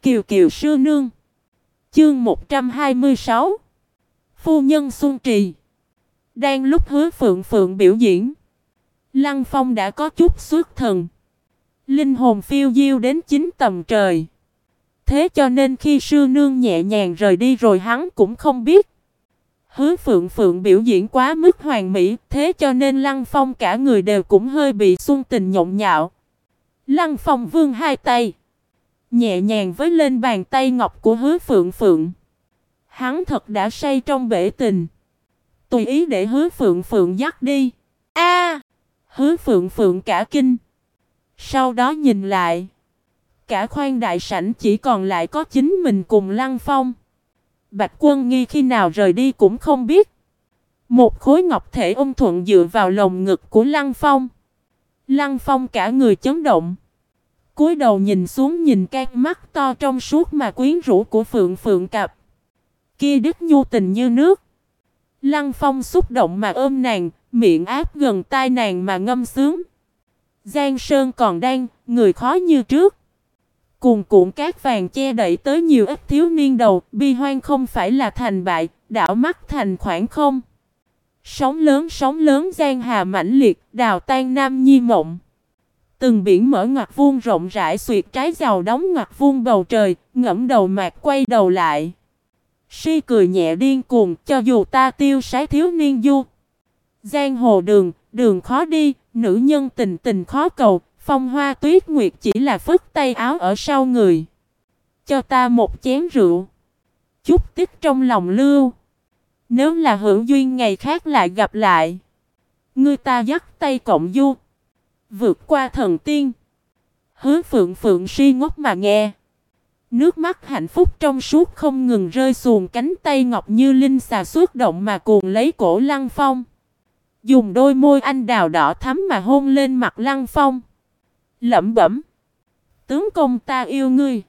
Kiều Kiều sư nương. Chương 126. Phu nhân Xuân Trì. Đang lúc Hứa Phượng Phượng biểu diễn, Lăng Phong đã có chút xuất thần. Linh hồn phiêu diêu đến 9 tầng trời. Thế cho nên khi sư nương nhẹ nhàng rời đi rồi hắn cũng không biết. Hứa Phượng Phượng biểu diễn quá mức hoàn mỹ, thế cho nên Lăng Phong cả người đều cũng hơi bị xuân tình nhộn nhạo. Lăng Phong vươn hai tay, nhẹ nhàng với lên bàn tay ngọc của Hứa Phượng Phượng. Hắn thật đã say trong bể tình, tùy ý để Hứa Phượng Phượng dắt đi. A! Hứa Phượng Phượng cả kinh. Sau đó nhìn lại, cả khoang đại sảnh chỉ còn lại có chính mình cùng Lăng Phong. Bạch Quân Nghi khi nào rời đi cũng không biết. Một khối ngọc thể ôm thuận dựa vào lồng ngực của Lăng Phong. Lăng Phong cả người chấn động, cúi đầu nhìn xuống, nhìn cái mắt to trong suốt mà quyến rũ của Phượng Phượng cặp kia đứt nhu tình như nước. Lăng Phong xúc động mà ôm nàng, miệng áp gần tai nàng mà ngâm sướng. Giang sơn còn đang, người khó như trước. Cuồn cuộn cát vàng che đậy tới nhiều ít thiếu niên đầu, bi hoan không phải là thành bại, đảo mắt thành khoảng không. Sóng lớn giang hà mãnh liệt, đào tan nam nhi mộng. Từng biển mở ngoặt vuông rộng rãi xuyệt trái giàu đóng ngoặt vuông bầu trời, ngẫm đầu mạc quay đầu lại. Si cười nhẹ điên cuồng, cho dù ta tiêu sái thiếu niên du. Giang hồ đường, đường khó đi, nữ nhân tình tình khó cầu, phong hoa tuyết nguyệt chỉ là phất tay áo ở sau người. Cho ta một chén rượu, chút tích trong lòng lưu. Nếu là hữu duyên ngày khác lại gặp lại, người ta dắt tay cộng du, vượt qua thần tiên. Hứa Phượng Phượng si ngốc mà nghe. Nước mắt hạnh phúc trong suốt không ngừng rơi xuồng, cánh tay ngọc như linh xà xuất động mà cuồng lấy cổ Lăng Phong. Dùng đôi môi anh đào đỏ thắm mà hôn lên mặt Lăng Phong. Lẩm bẩm: tướng công ta yêu ngươi.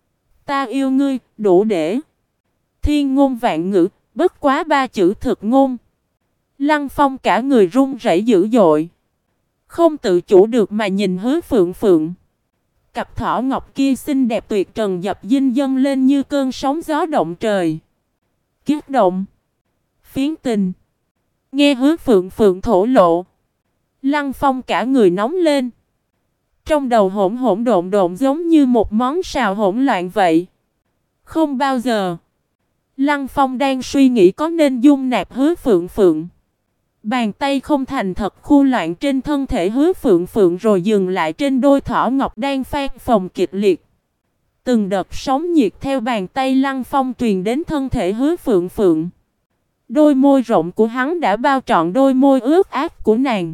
Ta yêu ngươi, đủ để thiên ngôn vạn ngữ, bất quá ba chữ thực ngôn. Lăng Phong cả người run rẩy dữ dội, không tự chủ được mà nhìn Hứa Phượng Phượng. Cặp thỏ ngọc kia xinh đẹp tuyệt trần dập dinh dâng lên như cơn sóng gió động trời. Kiết động, phiến tình. Nghe Hứa Phượng Phượng thổ lộ, Lăng Phong cả người nóng lên. Trong đầu hỗn hỗn độn độn giống như một món xào hỗn loạn vậy. Không bao giờ, Lăng Phong đang suy nghĩ có nên dung nạp Hứa Phượng Phượng. Bàn tay không thành thật khu loạn trên thân thể Hứa Phượng Phượng rồi dừng lại trên đôi thỏ ngọc đang phan phồng kịch liệt. Từng đợt sóng nhiệt theo bàn tay Lăng Phong truyền đến thân thể Hứa Phượng Phượng. Đôi môi rộng của hắn đã bao trọn đôi môi ướt át của nàng.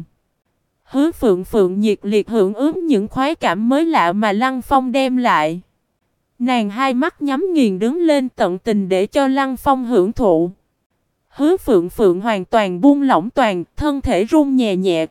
Hứa Phượng Phượng nhiệt liệt hưởng ứng những khoái cảm mới lạ mà Lăng Phong đem lại. Nàng hai mắt nhắm nghiền đứng lên tận tình để cho Lăng Phong hưởng thụ. Hứa Phượng Phượng hoàn toàn buông lỏng toàn, thân thể run nhẹ nhẹ.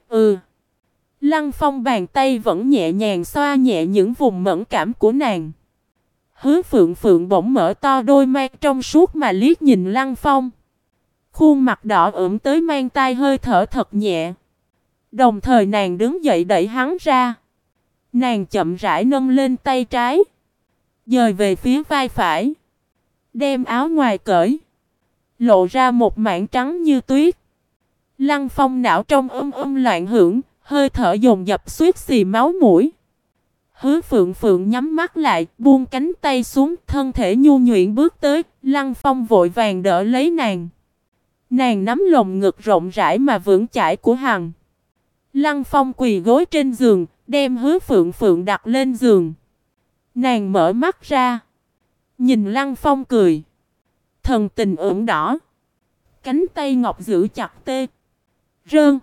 Lăng Phong bàn tay vẫn nhẹ nhàng xoa nhẹ những vùng mẫn cảm của nàng. Hứa Phượng Phượng bỗng mở to đôi mắt trong suốt mà liếc nhìn Lăng Phong. Khuôn mặt đỏ ửng tới mang tai hơi thở thật nhẹ. Đồng thời nàng đứng dậy đẩy hắn ra. Nàng chậm rãi nâng lên tay trái, dời về phía vai phải, đem áo ngoài cởi, lộ ra một mảng trắng như tuyết. Lăng Phong não trong loạn hưởng, hơi thở dồn dập suýt xì máu mũi. Hứa Phượng Phượng nhắm mắt lại, buông cánh tay xuống, thân thể nhu nhuyễn bước tới. Lăng Phong vội vàng đỡ lấy nàng. Nàng nắm lồng ngực rộng rãi mà vững chãi của hắn. Lăng Phong quỳ gối trên giường, đem Hứa Phượng Phượng đặt lên giường. Nàng mở mắt ra, nhìn Lăng Phong cười, thần tình ửng đỏ. Cánh tay ngọc giữ chặt tê, rơn,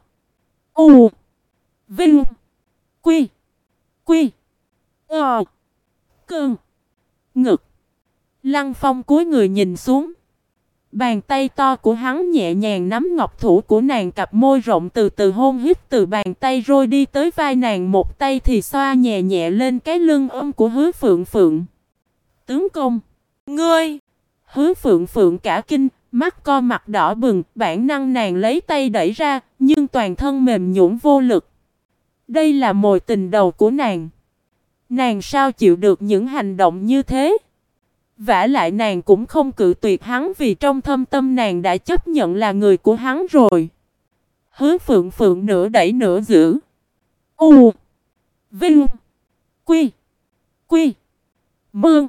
u, vinh, quy, quy, cơn, ngực. Lăng Phong cúi người nhìn xuống. Bàn tay to của hắn nhẹ nhàng nắm ngọc thủ của nàng, cặp môi rộng từ từ hôn hít từ bàn tay rồi đi tới vai nàng, một tay thì xoa nhẹ nhẹ lên cái lưng của Hứa Phượng Phượng. Tướng công, ngươi! Hứa Phượng Phượng cả kinh, mắt co mặt đỏ bừng, bản năng nàng lấy tay đẩy ra, nhưng toàn thân mềm nhũn vô lực. Đây là mồi tình đầu của nàng. Nàng sao chịu được những hành động như thế? Vả lại nàng cũng không cự tuyệt hắn vì trong thâm tâm nàng đã chấp nhận là người của hắn rồi. Hứa Phượng Phượng nửa đẩy nửa giữ. U. Vinh. Quy. Quy. Mương.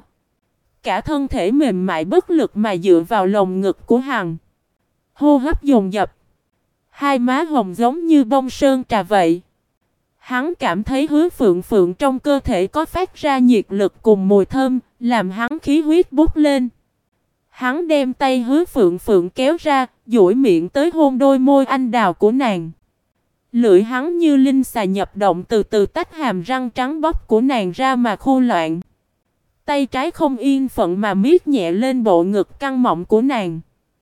Cả thân thể mềm mại bất lực mà dựa vào lồng ngực của hắn. Hô hấp dồn dập. Hai má hồng giống như bông sơn trà vậy. Hắn cảm thấy Hứa Phượng Phượng trong cơ thể có phát ra nhiệt lực cùng mùi thơm, làm hắn khí huyết bốc lên. Hắn đem tay Hứa Phượng Phượng kéo ra, duỗi miệng tới hôn đôi môi anh đào của nàng. Lưỡi hắn như linh xà nhập động từ từ tách hàm răng trắng bóc của nàng ra mà khô loạn. Tay trái không yên phận mà miết nhẹ lên bộ ngực căng mọng của nàng.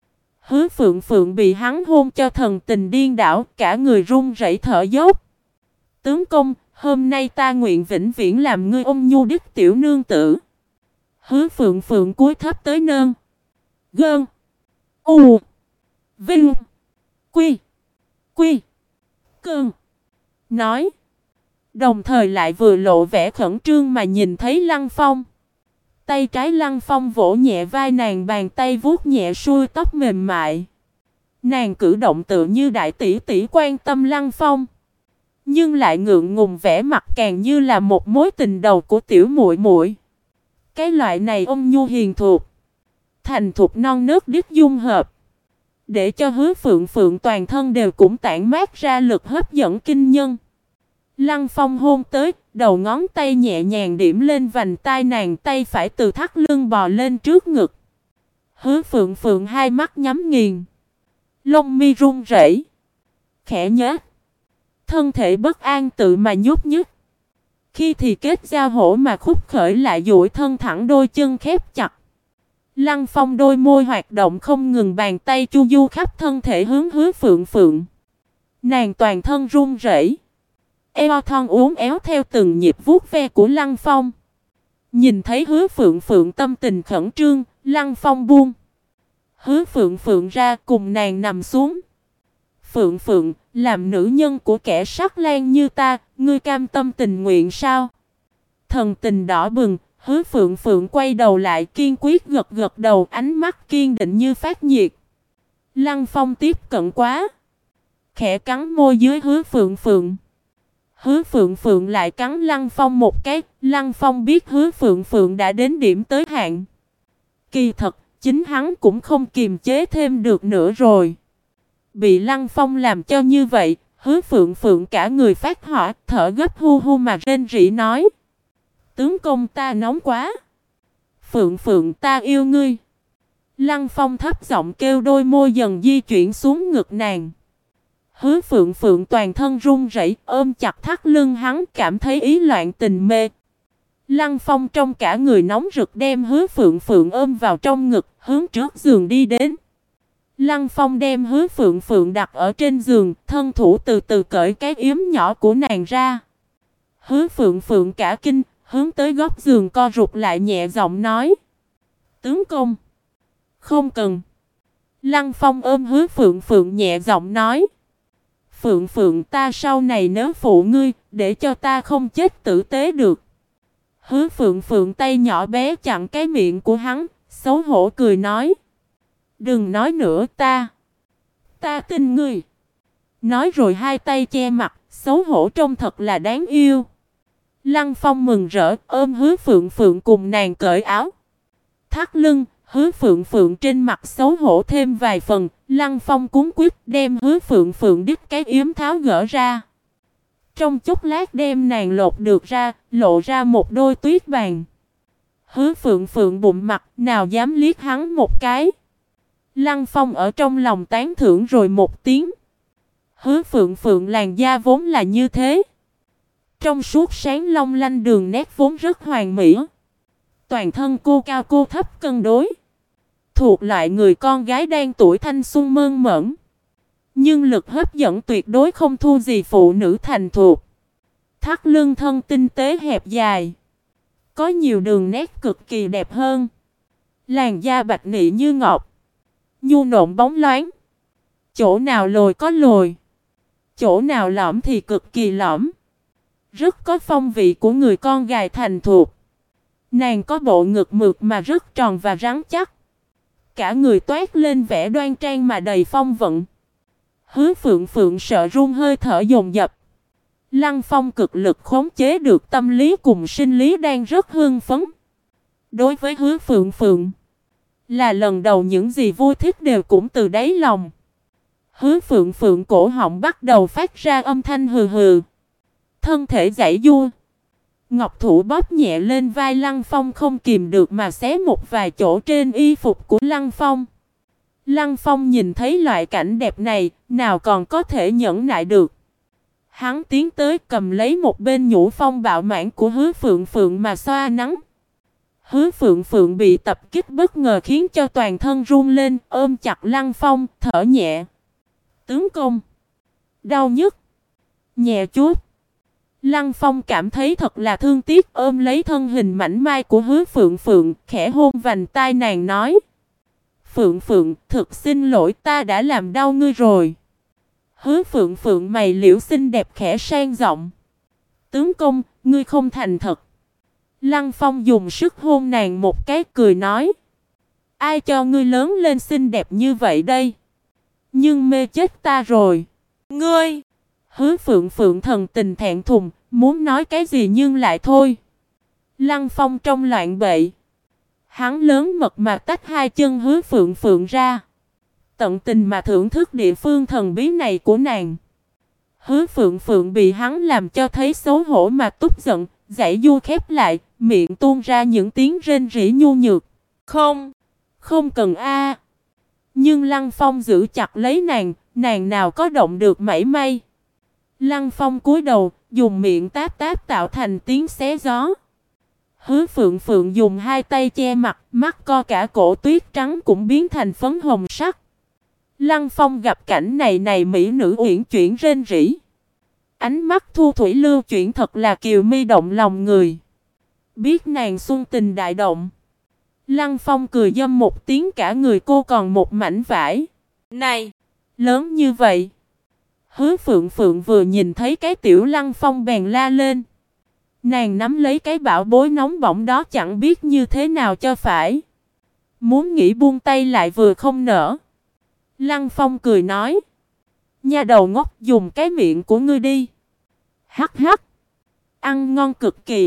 Hứa Phượng Phượng bị hắn hôn cho thần tình điên đảo, cả người run rẩy thở dốc. Tướng công, hôm nay ta nguyện vĩnh viễn làm ngươi ôn nhu đức tiểu nương tử. Hứa Phượng Phượng cúi thấp tới nơn. Gơn. U. Vinh. Quy. Quy. Cơn. Nói. Đồng thời lại vừa lộ vẻ khẩn trương mà nhìn thấy Lăng Phong. Tay trái Lăng Phong vỗ nhẹ vai nàng, bàn tay vuốt nhẹ xuôi tóc mềm mại. Nàng cử động tựa như đại tỷ tỷ quan tâm Lăng Phong, nhưng lại ngượng ngùng vẻ mặt càng như là một mối tình đầu của tiểu muội muội. Cái loại này ôn nhu hiền thục, thành thục non nớt đích dung hợp, để cho Hứa Phượng Phượng toàn thân đều cũng tản mát ra lực hấp dẫn kinh nhân. Lăng Phong hôn tới, đầu ngón tay nhẹ nhàng điểm lên vành tai nàng, tay phải từ thắt lưng bò lên trước ngực. Hứa Phượng Phượng hai mắt nhắm nghiền, lông mi run rẩy, khẽ nhếch, thân thể bất an tự mà nhúc nhích. Khi thì kết giao hổ mà khúc khởi lại duỗi thân thẳng, đôi chân khép chặt. Lăng Phong đôi môi hoạt động không ngừng, bàn tay chu du khắp thân thể hướng Hứa Phượng Phượng. Nàng toàn thân run rẩy, eo thon uốn éo theo từng nhịp vuốt ve của Lăng Phong. Nhìn thấy Hứa Phượng Phượng tâm tình khẩn trương, Lăng Phong buông Hứa Phượng Phượng ra, cùng nàng nằm xuống. Phượng Phượng, làm nữ nhân của kẻ sắc lang như ta, ngươi cam tâm tình nguyện sao? Thần tình đỏ bừng, Hứa Phượng Phượng quay đầu lại kiên quyết gật gật đầu, ánh mắt kiên định như phát nhiệt. Lăng Phong tiếp cận quá, khẽ cắn môi dưới Hứa Phượng Phượng. Hứa Phượng Phượng lại cắn Lăng Phong một cái, Lăng Phong biết Hứa Phượng Phượng đã đến điểm tới hạn. Kỳ thật, chính hắn cũng không kiềm chế thêm được nữa rồi. Bị Lăng Phong làm cho như vậy, Hứa Phượng Phượng cả người phát hỏa, thở gấp hu hu mà rên rỉ nói: tướng công, ta nóng quá. Phượng Phượng, ta yêu ngươi. Lăng Phong thấp giọng kêu, đôi môi dần di chuyển xuống ngực nàng. Hứa Phượng Phượng toàn thân run rẩy, ôm chặt thắt lưng hắn, cảm thấy ý loạn tình mê. Lăng Phong trong cả người nóng rực đem Hứa Phượng Phượng ôm vào trong ngực, hướng trước giường đi đến. Lăng Phong đem Hứa Phượng Phượng đặt ở trên giường, thân thủ từ từ cởi cái yếm nhỏ của nàng ra. Hứa Phượng Phượng cả kinh, hướng tới góc giường co rụt lại, nhẹ giọng nói: tướng công, không cần. Lăng Phong ôm Hứa Phượng Phượng nhẹ giọng nói: Phượng Phượng, ta sau này nếu phụ ngươi, để cho ta không chết tử tế được. Hứa Phượng Phượng tay nhỏ bé chặn cái miệng của hắn, xấu hổ cười nói: đừng nói nữa, ta tin ngươi. Nói rồi hai tay che mặt, xấu hổ trông thật là đáng yêu. Lăng Phong mừng rỡ, ôm Hứa Phượng Phượng cùng nàng cởi áo. Thắt lưng, Hứa Phượng Phượng trên mặt xấu hổ thêm vài phần, Lăng Phong cuống quýt đem Hứa Phượng Phượng đứt cái yếm tháo gỡ ra. Trong chốc lát đem nàng lột được ra, lộ ra một đôi tuyết vàng. Hứa Phượng Phượng bụng mặt, nào dám liếc hắn một cái. Lăng Phong ở trong lòng tán thưởng rồi một tiếng. Hứa Phượng Phượng làn da vốn là như thế, trong suốt sáng long lanh, đường nét vốn rất hoàn mỹ. Toàn thân cô cao cô thấp cân đối, thuộc loại người con gái đang tuổi thanh xuân mơn mởn. Nhưng lực hấp dẫn tuyệt đối không thua gì phụ nữ thành thục. Thắt lưng thân tinh tế hẹp dài, có nhiều đường nét cực kỳ đẹp hơn. Làn da bạch nị như ngọc, nhu nộn bóng loáng. Chỗ nào lồi có lồi, chỗ nào lõm thì cực kỳ lõm. Rất có phong vị của người con gái thành thục. Nàng có bộ ngực mượt mà rất tròn và rắn chắc. Cả người toát lên vẻ đoan trang mà đầy phong vận. Hứa Phượng Phượng sợ run hơi thở dồn dập. Lăng Phong cực lực khống chế được tâm lý cùng sinh lý đang rất hưng phấn. Đối với Hứa Phượng Phượng, là lần đầu những gì vui thích đều cũng từ đáy lòng. Hứa Phượng Phượng cổ họng bắt đầu phát ra âm thanh hừ hừ. Thân thể giãy giụa. Ngọc thủ bóp nhẹ lên vai Lăng Phong không kìm được mà xé một vài chỗ trên y phục của Lăng Phong. Lăng Phong nhìn thấy loại cảnh đẹp này, nào còn có thể nhẫn nại được. Hắn tiến tới cầm lấy một bên nhũ phong bạo mãn của Hứa Phượng Phượng mà xoa nắng. Hứa Phượng Phượng bị tập kích bất ngờ khiến cho toàn thân run lên, ôm chặt Lăng Phong, thở nhẹ. Tướng công. Đau nhức. Nhẹ chút. Lăng Phong cảm thấy thật là thương tiếc, ôm lấy thân hình mảnh mai của Hứa Phượng Phượng, khẽ hôn vành tai nàng nói. Phượng Phượng, thực xin lỗi, ta đã làm đau ngươi rồi. Hứa Phượng Phượng mày liễu xinh đẹp khẽ sang giọng. Tướng công, ngươi không thành thật. Lăng Phong dùng sức hôn nàng một cái, cười nói. Ai cho ngươi lớn lên xinh đẹp như vậy đây? Nhưng mê chết ta rồi. Ngươi! Hứa Phượng Phượng thần tình thẹn thùng, muốn nói cái gì nhưng lại thôi. Lăng Phong trong loạn bậy. Hắn lớn mật mà tách hai chân Hứa Phượng Phượng ra. Tận tình mà thưởng thức địa phương thần bí này của nàng. Hứa Phượng Phượng bị hắn làm cho thấy xấu hổ mà tức giận, giãy giụa khép lại, miệng tuôn ra những tiếng rên rỉ nhu nhược. Không, không cần a. Nhưng Lăng Phong giữ chặt lấy nàng, nàng nào có động được mảy may. Lăng Phong cúi đầu, dùng miệng táp táp tạo thành tiếng xé gió. Hứa Phượng Phượng dùng hai tay che mặt, mắt co cả cổ tuyết trắng cũng biến thành phấn hồng sắc. Lăng Phong gặp cảnh này mỹ nữ uyển chuyển rên rỉ. Ánh mắt thu thủy lưu chuyển thật là kiều mi động lòng người. Biết nàng xuân tình đại động. Lăng Phong cười dâm một tiếng, cả người cô còn một mảnh vải. Này! Lớn như vậy! Hứa Phượng Phượng vừa nhìn thấy cái tiểu Lăng Phong bèn la lên. Nàng nắm lấy cái bảo bối nóng bỏng đó chẳng biết như thế nào cho phải. Muốn nghĩ buông tay lại vừa không nỡ. Lăng Phong cười nói. Nha đầu ngốc, dùng cái miệng của ngươi đi. Hắc hắc. Ăn ngon cực kỳ.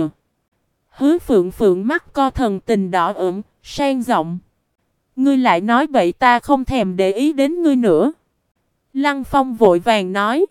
Hứa Phượng Phượng mắt co thần tình đỏ ửng, sang giọng. Ngươi lại nói bậy, ta không thèm để ý đến ngươi nữa. Lăng Phong vội vàng nói.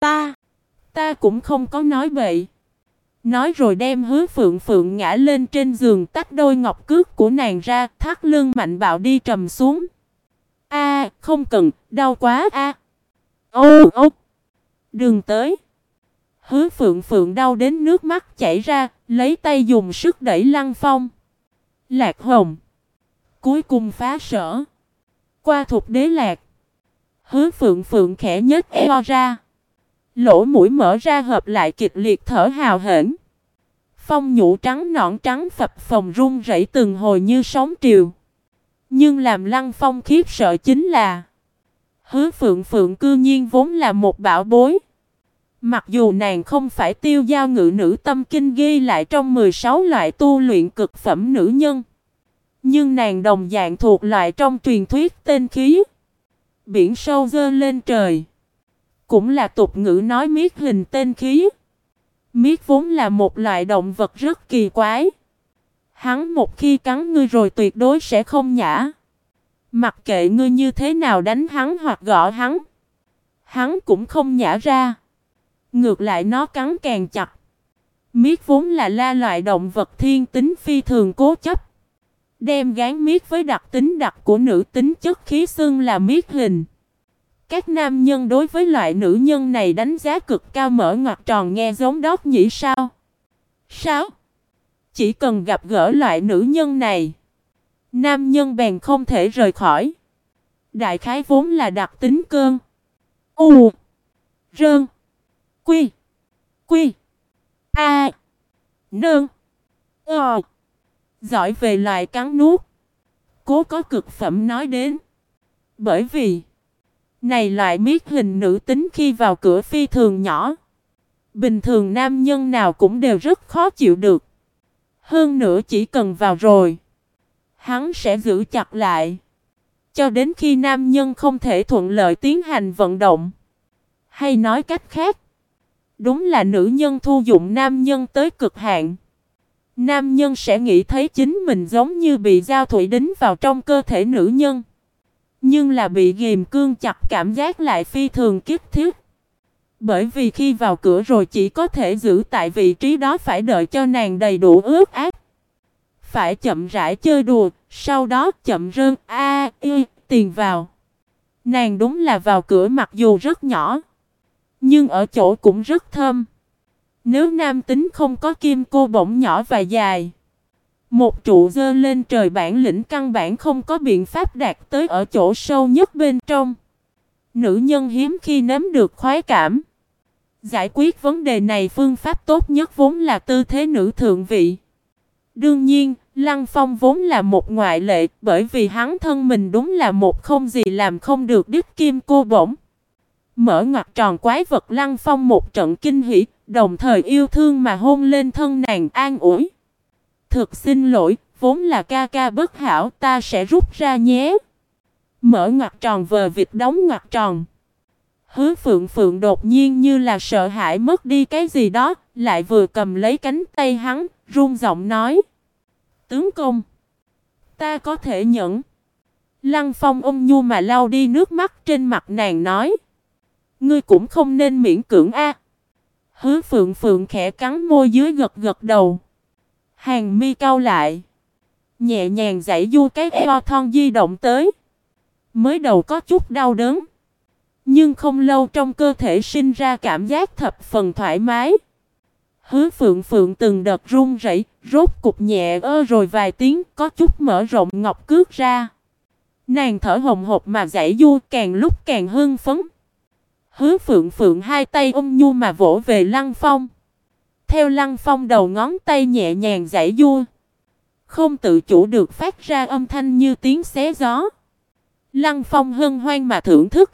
Ta cũng không có nói bậy. Nói rồi đem Hứa Phượng Phượng ngã lên trên giường, tách đôi ngọc cước của nàng ra, thắt lưng mạnh bạo đi trầm xuống. Không cần, đau quá a. Ô. Đừng tới. Hứa Phượng Phượng đau đến nước mắt chảy ra, lấy tay dùng sức đẩy Lăng Phong. Lạc Hồng. Cuối cùng phá sở. Qua Thục Đế Lạc. Hứa Phượng Phượng khẽ nhếch eo ra. Lỗ mũi mở ra hợp lại kịch liệt thở hào hển. Phong nhũ trắng nõn trắng phập phồng rung rẩy từng hồi như sóng triều. Nhưng làm Lăng Phong khiếp sợ chính là Hứa Phượng Phượng cư nhiên vốn là một bảo bối. Mặc dù nàng không phải tiêu giao ngự nữ tâm kinh ghi lại trong 16 loại tu luyện cực phẩm nữ nhân, nhưng nàng đồng dạng thuộc loại trong truyền thuyết tên khí. Biển sâu dơ lên trời. Cũng là tục ngữ nói miết hình tên khí. Miết vốn là một loại động vật rất kỳ quái. Hắn một khi cắn ngươi rồi tuyệt đối sẽ không nhả. Mặc kệ ngươi như thế nào đánh hắn hoặc gõ hắn, hắn cũng không nhả ra. Ngược lại nó cắn càng chặt. Miết vốn là la loại động vật thiên tính phi thường cố chấp. Đem gán miết với đặc tính đặc của nữ tính chất khí xưng là miết hình. Các nam nhân đối với loại nữ nhân này đánh giá cực cao, mở ngoặc tròn nghe giống đốc nhỉ sao? Sao? Chỉ cần gặp gỡ loại nữ nhân này, nam nhân bèn không thể rời khỏi. Đại khái vốn là đặc tính cơn. U. Rơn. Quy. Quy. A. Nương. Giỏi về loại cắn nuốt. Cố có cực phẩm nói đến. Bởi vì này loại miết hình nữ tính khi vào cửa phi thường nhỏ. Bình thường nam nhân nào cũng đều rất khó chịu được. Hơn nữa chỉ cần vào rồi, hắn sẽ giữ chặt lại, cho đến khi nam nhân không thể thuận lợi tiến hành vận động. Hay nói cách khác, đúng là nữ nhân thu dụng nam nhân tới cực hạn. Nam nhân sẽ nghĩ thấy chính mình giống như bị dao thủy đính vào trong cơ thể nữ nhân. Nhưng là bị ghìm cương chặt, cảm giác lại phi thường kích thích. Bởi vì khi vào cửa rồi chỉ có thể giữ tại vị trí đó, phải đợi cho nàng đầy đủ ướt át. Phải chậm rãi chơi đùa, sau đó chậm rơn tiền vào. Nàng đúng là vào cửa mặc dù rất nhỏ, nhưng ở chỗ cũng rất thơm. Nếu nam tính không có kim cô bổng nhỏ và dài, một trụ dơ lên trời, bản lĩnh căn bản không có biện pháp đạt tới ở chỗ sâu nhất bên trong. Nữ nhân hiếm khi nếm được khoái cảm. Giải quyết vấn đề này, phương pháp tốt nhất vốn là tư thế nữ thượng vị. Đương nhiên, Lăng Phong vốn là một ngoại lệ, bởi vì hắn thân mình đúng là một không gì làm không được đích kim cô bổng. Mở ngoặc tròn quái vật, Lăng Phong một trận kinh hỉ, đồng thời yêu thương mà hôn lên thân nàng, an ủi. Thực xin lỗi, vốn là ca ca bất hảo, ta sẽ rút ra nhé. Mở ngoặc tròn vờ vịt đóng ngoặc tròn. Hứa Phượng Phượng đột nhiên như là sợ hãi mất đi cái gì đó, lại vừa cầm lấy cánh tay hắn, run giọng nói. Tướng công, ta có thể nhẫn. Lăng Phong ôm nhu mà lau đi nước mắt trên mặt nàng, nói. Ngươi cũng không nên miễn cưỡng a. Hứa Phượng Phượng khẽ cắn môi dưới, gật gật đầu. Hàng mi cau lại, nhẹ nhàng giãy du cái eo thon di động tới. Mới đầu có chút đau đớn, nhưng không lâu trong cơ thể sinh ra cảm giác thập phần thoải mái. Hứa Phượng Phượng từng đợt run rẩy, rốt cục nhẹ rồi vài tiếng có chút mở rộng ngọc cước ra. Nàng thở hồng hộc mà giãy du, càng lúc càng hưng phấn. Hứa Phượng Phượng hai tay ôm nhu mà vỗ về Lăng Phong. Theo Lăng Phong đầu ngón tay nhẹ nhàng giãy du, không tự chủ được phát ra âm thanh như tiếng xé gió. Lăng Phong hân hoan mà thưởng thức.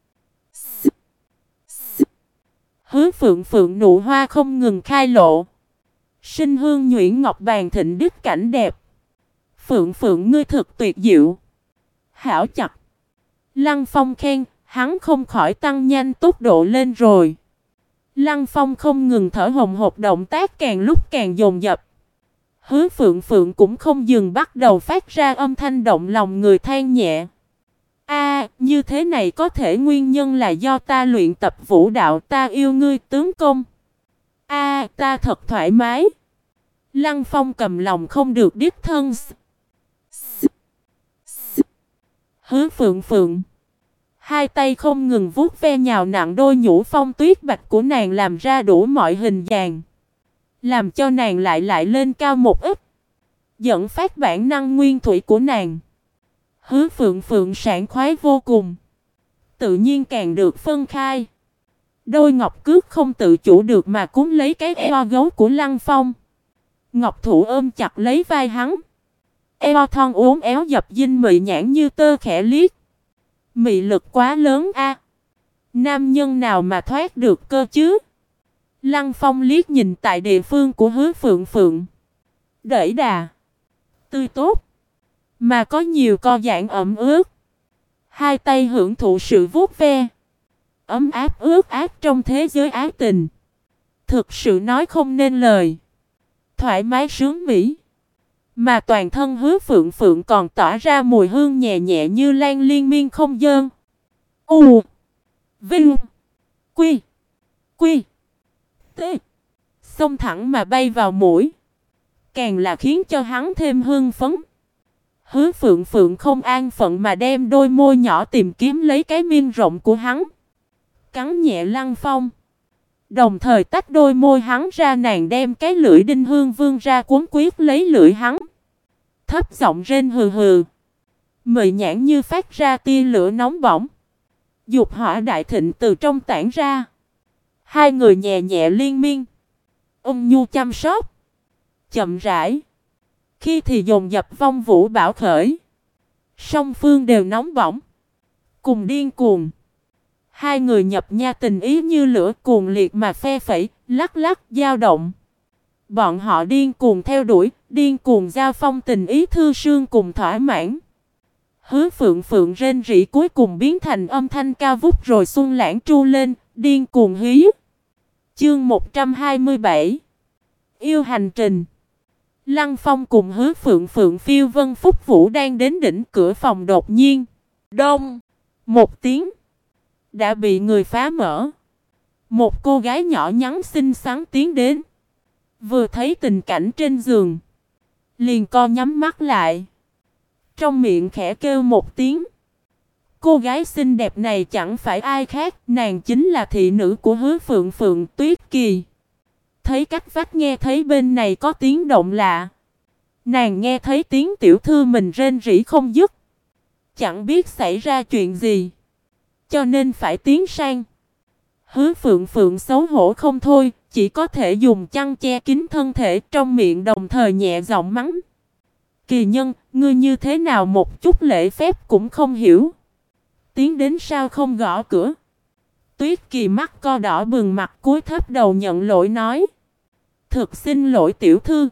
Hứa Phượng Phượng nụ hoa không ngừng khai lộ. Sinh hương nhuyễn ngọc bàn thịnh đích cảnh đẹp. Phượng Phượng ngươi thật tuyệt diệu. Hảo chặt. Lăng Phong khen, hắn không khỏi tăng nhanh tốc độ lên rồi. Lăng Phong không ngừng thở hồng hộc, động tác càng lúc càng dồn dập. Hứa Phượng Phượng cũng không dừng, bắt đầu phát ra âm thanh động lòng người, than nhẹ. Như thế này có thể nguyên nhân là do ta luyện tập vũ đạo, ta yêu ngươi tướng công. Ta thật thoải mái. Lăng Phong cầm lòng không được đích thân. Hứa Phượng Phượng hai tay không ngừng vuốt ve nhào nặng đôi nhũ phong tuyết bạch của nàng, làm ra đủ mọi hình dáng, làm cho nàng lại lên cao một ít, dẫn phát bản năng nguyên thủy của nàng. Hứa Phượng Phượng sảng khoái vô cùng, tự nhiên càng được phân khai. Đôi ngọc cước không tự chủ được mà cuốn lấy cái eo gấu của Lăng Phong. Ngọc thủ ôm chặt lấy vai hắn. Eo thon uốn éo dập dinh mị nhãn như tơ khẽ liếc. Mị lực quá lớn a. Nam nhân nào mà thoát được cơ chứ? Lăng Phong liếc nhìn tại địa phương của Hứa Phượng Phượng. Đẩy đà, tươi tốt, mà có nhiều co giãn ẩm ướt. Hai tay hưởng thụ sự vuốt ve, ấm áp ướt át trong thế giới ái tình. Thực sự nói không nên lời. Thoải mái sướng mỹ. Mà toàn thân Hứa Phượng Phượng còn tỏa ra mùi hương nhẹ nhẹ như lan liên miên không dơn. U Vinh Quy Quy T. Xông thẳng mà bay vào mũi, càng là khiến cho hắn thêm hưng phấn. Hứa Phượng Phượng không an phận mà đem đôi môi nhỏ tìm kiếm lấy cái miên rộng của hắn, cắn nhẹ Lăng Phong. Đồng thời tách đôi môi hắn ra, nàng đem cái lưỡi đinh hương vươn ra cuốn quyết lấy lưỡi hắn. Thấp giọng rên hừ hừ. Mị nhãn như phát ra tia lửa nóng bỏng. Dục hỏa đại thịnh từ trong tản ra. Hai người nhẹ nhẹ liên miên, ôm nhu chăm sóc. Chậm rãi, khi thì dồn dập vong vũ bão khởi. Song phương đều nóng bỏng, cùng điên cuồng. Hai người nhập nha tình ý như lửa, cuồng liệt mà phe phẩy, lắc lắc dao động. Bọn họ điên cuồng theo đuổi, điên cuồng giao phong tình ý thư sương cùng thỏa mãn. Hứa Phượng Phượng rên rỉ cuối cùng biến thành âm thanh cao vút rồi xuân lãng tru lên, điên cuồng hí. Chương 127 Yêu hành trình. Lăng Phong cùng Hứa Phượng Phượng phiêu vân phúc vũ đang đến đỉnh cửa phòng đột nhiên. Đông! Một tiếng. Đã bị người phá mở. Một cô gái nhỏ nhắn xinh xắn tiến đến. Vừa thấy tình cảnh trên giường, liền co nhắm mắt lại. Trong miệng khẽ kêu một tiếng. Cô gái xinh đẹp này chẳng phải ai khác, nàng chính là thị nữ của Hứa Phượng Phượng, Tuyết Kỳ. Thấy cách vách nghe thấy bên này có tiếng động lạ. Nàng nghe thấy tiếng tiểu thư mình rên rỉ không dứt. Chẳng biết xảy ra chuyện gì, cho nên phải tiến sang. Hứa Phượng Phượng xấu hổ không thôi, chỉ có thể dùng chăn che kín thân thể, trong miệng đồng thời nhẹ giọng mắng. Kỳ nhân, ngươi như thế nào một chút lễ phép cũng không hiểu. Tiến đến sao không gõ cửa? Tuyết Kỳ mắt co đỏ bừng mặt cúi thấp đầu nhận lỗi nói. Thực xin lỗi tiểu thư,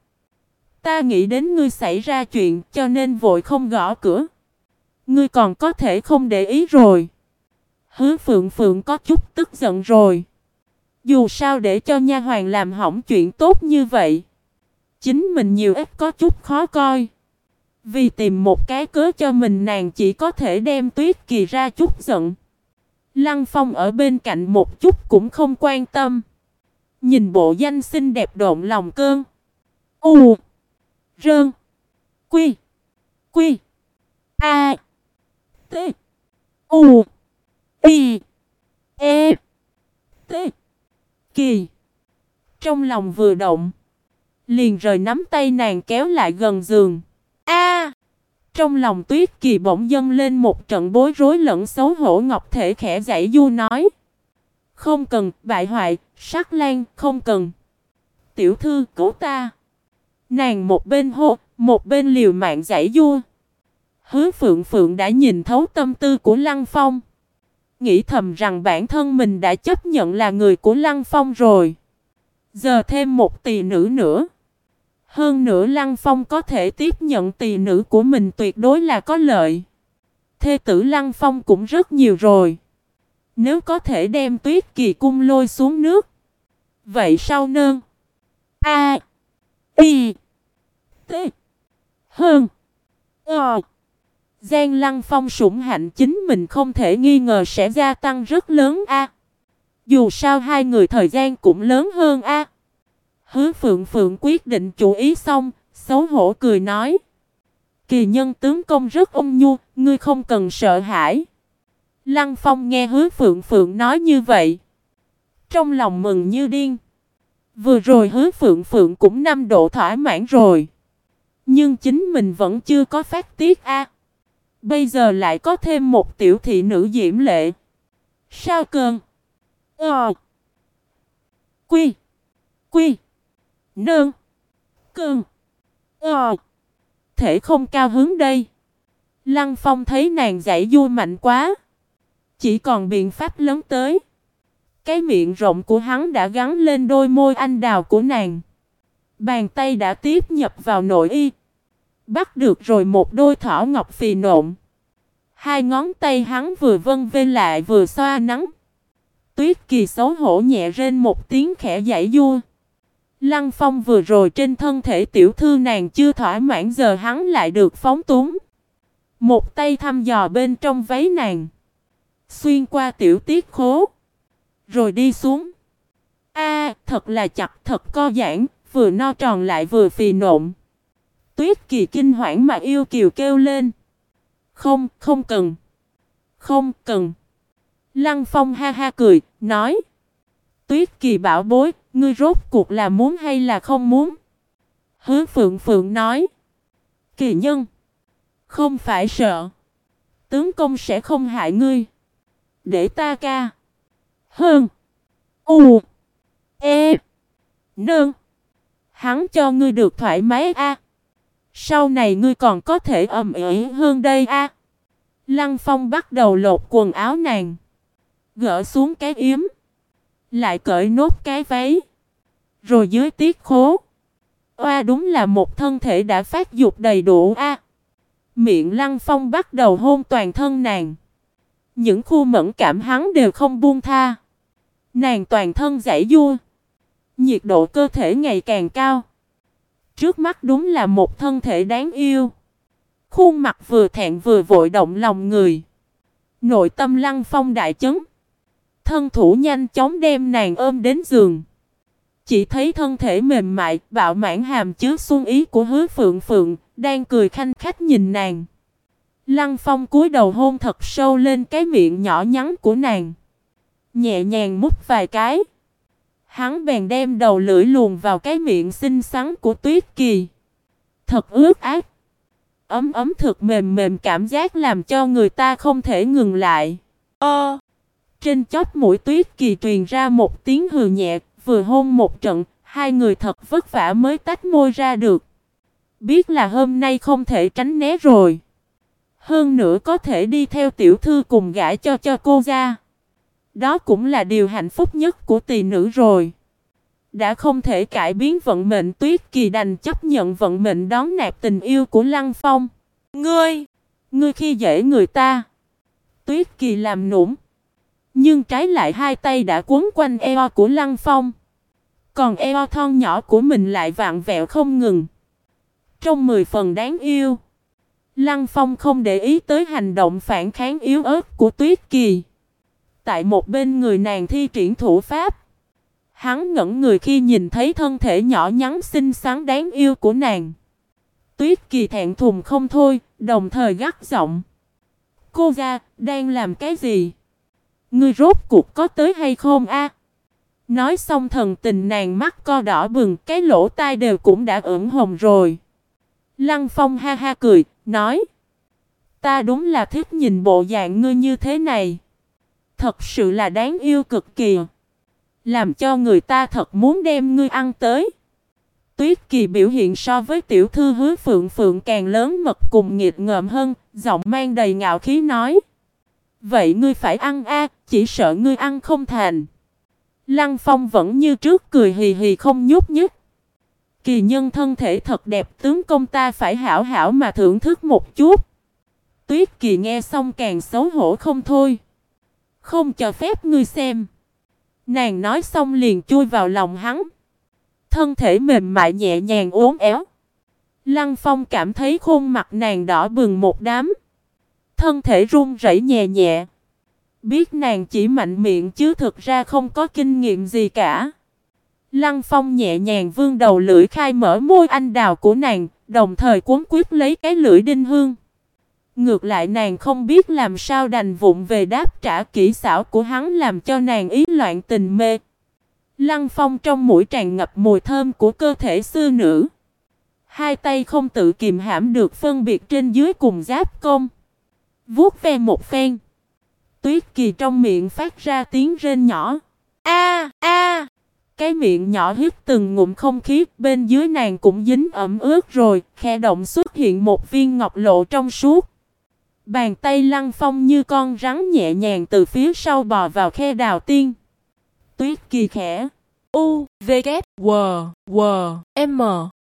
ta nghĩ đến ngươi xảy ra chuyện cho nên vội không gõ cửa. Ngươi còn có thể không để ý rồi. Hứa Phượng Phượng có chút tức giận rồi. Dù sao để cho nha hoàn làm hỏng chuyện tốt như vậy, chính mình nhiều ít có chút khó coi. Vì tìm một cái cớ cho mình, nàng chỉ có thể đem Tuyết Kỳ ra chút giận. Lăng Phong ở bên cạnh một chút cũng không quan tâm. Nhìn bộ danh xinh đẹp độn lòng cơn. U Rơn Quy Quy A T U I E T Kỳ. Trong lòng vừa động, liền rời nắm tay nàng kéo lại gần giường. A! Trong lòng Tuyết Kỳ bỗng dâng lên một trận bối rối lẫn xấu hổ, ngọc thể khẽ giãy du nói. Không cần, bại hoại, Sắc Lan, không cần. Tiểu thư, cứu ta. Nàng một bên hô, một bên liều mạng giãy du. Hứa Phượng Phượng đã nhìn thấu tâm tư của Lăng Phong. Nghĩ thầm rằng bản thân mình đã chấp nhận là người của Lăng Phong rồi. Giờ thêm một tỳ nữ nữa. Hơn nữa Lăng Phong có thể tiếp nhận tỳ nữ của mình tuyệt đối là có lợi. Thê tử Lăng Phong cũng rất nhiều rồi. Nếu có thể đem Tuyết Kỳ cung lôi xuống nước, vậy sau nơn A I T Hơn Giang Lăng Phong sủng hạnh chính mình không thể nghi ngờ sẽ gia tăng rất lớn a. Dù sao hai người thời gian cũng lớn hơn a. Hứa Phượng Phượng quyết định chủ ý xong, xấu hổ cười nói. Kỳ nhân tướng công rất ôn nhu, ngươi không cần sợ hãi. Lăng Phong nghe Hứa Phượng Phượng nói như vậy, trong lòng mừng như điên. Vừa rồi Hứa Phượng Phượng cũng 5 độ thỏa mãn rồi, nhưng chính mình vẫn chưa có phát tiết a. Bây giờ lại có thêm một tiểu thị nữ diễm lệ. Sao cơn? Quy Quy Nương Cơn Thể không cao hứng đây. Lăng Phong thấy nàng giãy vui mạnh quá, chỉ còn biện pháp lớn tới. Cái miệng rộng của hắn đã gắn lên đôi môi anh đào của nàng. Bàn tay đã tiếp nhập vào nội y, bắt được rồi một đôi thỏ ngọc phì nộn. Hai ngón tay hắn vừa vân vê lại vừa xoa nắng. Tuyết Kỳ xấu hổ nhẹ rên một tiếng khẽ giãy giụa. Lăng Phong vừa rồi trên thân thể tiểu thư nàng chưa thỏa mãn, giờ hắn lại được phóng túng. Một tay thăm dò bên trong váy nàng, xuyên qua tiểu tiết khố, rồi đi xuống. A, thật là chặt, thật co giãn, vừa no tròn lại vừa phì nộn. Tuyết Kỳ kinh hoảng mà yêu kiều kêu lên. Không, không cần. Không cần. Lăng Phong ha ha cười, nói. Tuyết Kỳ bảo bối, ngươi rốt cuộc là muốn hay là không muốn? Hứa Phượng Phượng nói. Kỳ nhân, không phải sợ tướng công sẽ không hại ngươi. Để ta ca. Hơn. U. E. Nương. Hắn cho ngươi được thoải mái a. Sau này ngươi còn có thể ầm ĩ hơn đây a. Lăng Phong bắt đầu lột quần áo nàng, gỡ xuống cái yếm, lại cởi nốt cái váy, rồi dưới tiết khố Oa, đúng là một thân thể đã phát dục đầy đủ a. Miệng Lăng Phong bắt đầu hôn toàn thân nàng. Những khu mẫn cảm hắn đều không buông tha. Nàng toàn thân giãy giụa. Nhiệt độ cơ thể ngày càng cao. Trước mắt đúng là một thân thể đáng yêu. Khuôn mặt vừa thẹn vừa vội động lòng người. Nội tâm Lăng Phong đại chấn. Thân thủ nhanh chóng đem nàng ôm đến giường. Chỉ thấy thân thể mềm mại, bạo mãn hàm chứa xuân ý của Hứa Phượng Phượng, đang cười khanh khách nhìn nàng. Lăng Phong cúi đầu hôn thật sâu lên cái miệng nhỏ nhắn của nàng. Nhẹ nhàng mút vài cái. Hắn bèn đem đầu lưỡi luồn vào cái miệng xinh xắn của Tuyết Kỳ. Thật ướt át. Ấm ấm thực mềm mềm, cảm giác làm cho người ta không thể ngừng lại. Trên chóp mũi Tuyết Kỳ truyền ra một tiếng hừ nhẹ, vừa hôn một trận, hai người thật vất vả mới tách môi ra được. Biết là hôm nay không thể tránh né rồi. Hơn nữa có thể đi theo tiểu thư cùng gả cho cô ra. Đó cũng là điều hạnh phúc nhất của tỳ nữ rồi. Đã không thể cải biến vận mệnh, Tuyết Kỳ đành chấp nhận vận mệnh đón nạp tình yêu của Lăng Phong. Ngươi khi dễ người ta. Tuyết Kỳ làm nũng. Nhưng trái lại hai tay đã quấn quanh eo của Lăng Phong. Còn eo thon nhỏ của mình lại vặn vẹo không ngừng. Trông 10 phần đáng yêu. Lăng Phong không để ý tới hành động phản kháng yếu ớt của Tuyết Kỳ. Tại một bên người nàng thi triển thủ pháp. Hắn ngẩn người khi nhìn thấy thân thể nhỏ nhắn xinh xắn đáng yêu của nàng. Tuyết Kỳ thẹn thùng không thôi, đồng thời gắt giọng. Cô ra, đang làm cái gì? Ngươi rốt cuộc có tới hay không a? Nói xong thần tình nàng mắt co đỏ bừng, cái lỗ tai đều cũng đã ửng hồng rồi. Lăng Phong ha ha cười, nói. Ta đúng là thích nhìn bộ dạng ngươi như thế này. Thật sự là đáng yêu cực kỳ. Làm cho người ta thật muốn đem ngươi ăn tới. Tuyết Kỳ biểu hiện so với tiểu thư Hứa Phượng Phượng càng lớn mật cùng nghiệt ngợm hơn, giọng mang đầy ngạo khí nói. Vậy ngươi phải ăn a, chỉ sợ ngươi ăn không thành. Lăng Phong vẫn như trước cười hì hì không nhúc nhích. Kỳ nhân thân thể thật đẹp, tướng công ta phải hảo hảo mà thưởng thức một chút. Tuyết Kỳ nghe xong càng xấu hổ không thôi. Không cho phép ngươi xem. Nàng nói xong liền chui vào lòng hắn. Thân thể mềm mại nhẹ nhàng uốn éo. Lăng Phong cảm thấy khuôn mặt nàng đỏ bừng một đám. Thân thể run rẩy nhẹ nhẹ. Biết nàng chỉ mạnh miệng chứ thực ra không có kinh nghiệm gì cả. Lăng Phong nhẹ nhàng vươn đầu lưỡi khai mở môi anh đào của nàng, đồng thời cuốn quyết lấy cái lưỡi đinh hương. Ngược lại nàng không biết làm sao đành vụng về đáp trả kỹ xảo của hắn, làm cho nàng ý loạn tình mê. Lăng Phong trong mũi tràn ngập mùi thơm của cơ thể xưa nữ. Hai tay không tự kìm hãm được phân biệt trên dưới cùng giáp công. Vuốt ve một phen. Tuyết Kỳ trong miệng phát ra tiếng rên nhỏ. A a. Cái miệng nhỏ hít từng ngụm không khí, bên dưới nàng cũng dính ẩm ướt rồi, khe động xuất hiện một viên ngọc lộ trong suốt. Bàn tay Lăng Phong như con rắn nhẹ nhàng từ phía sau bò vào khe đào tiên. Tuyết Kỳ khẽ U, V, K, W, W, M.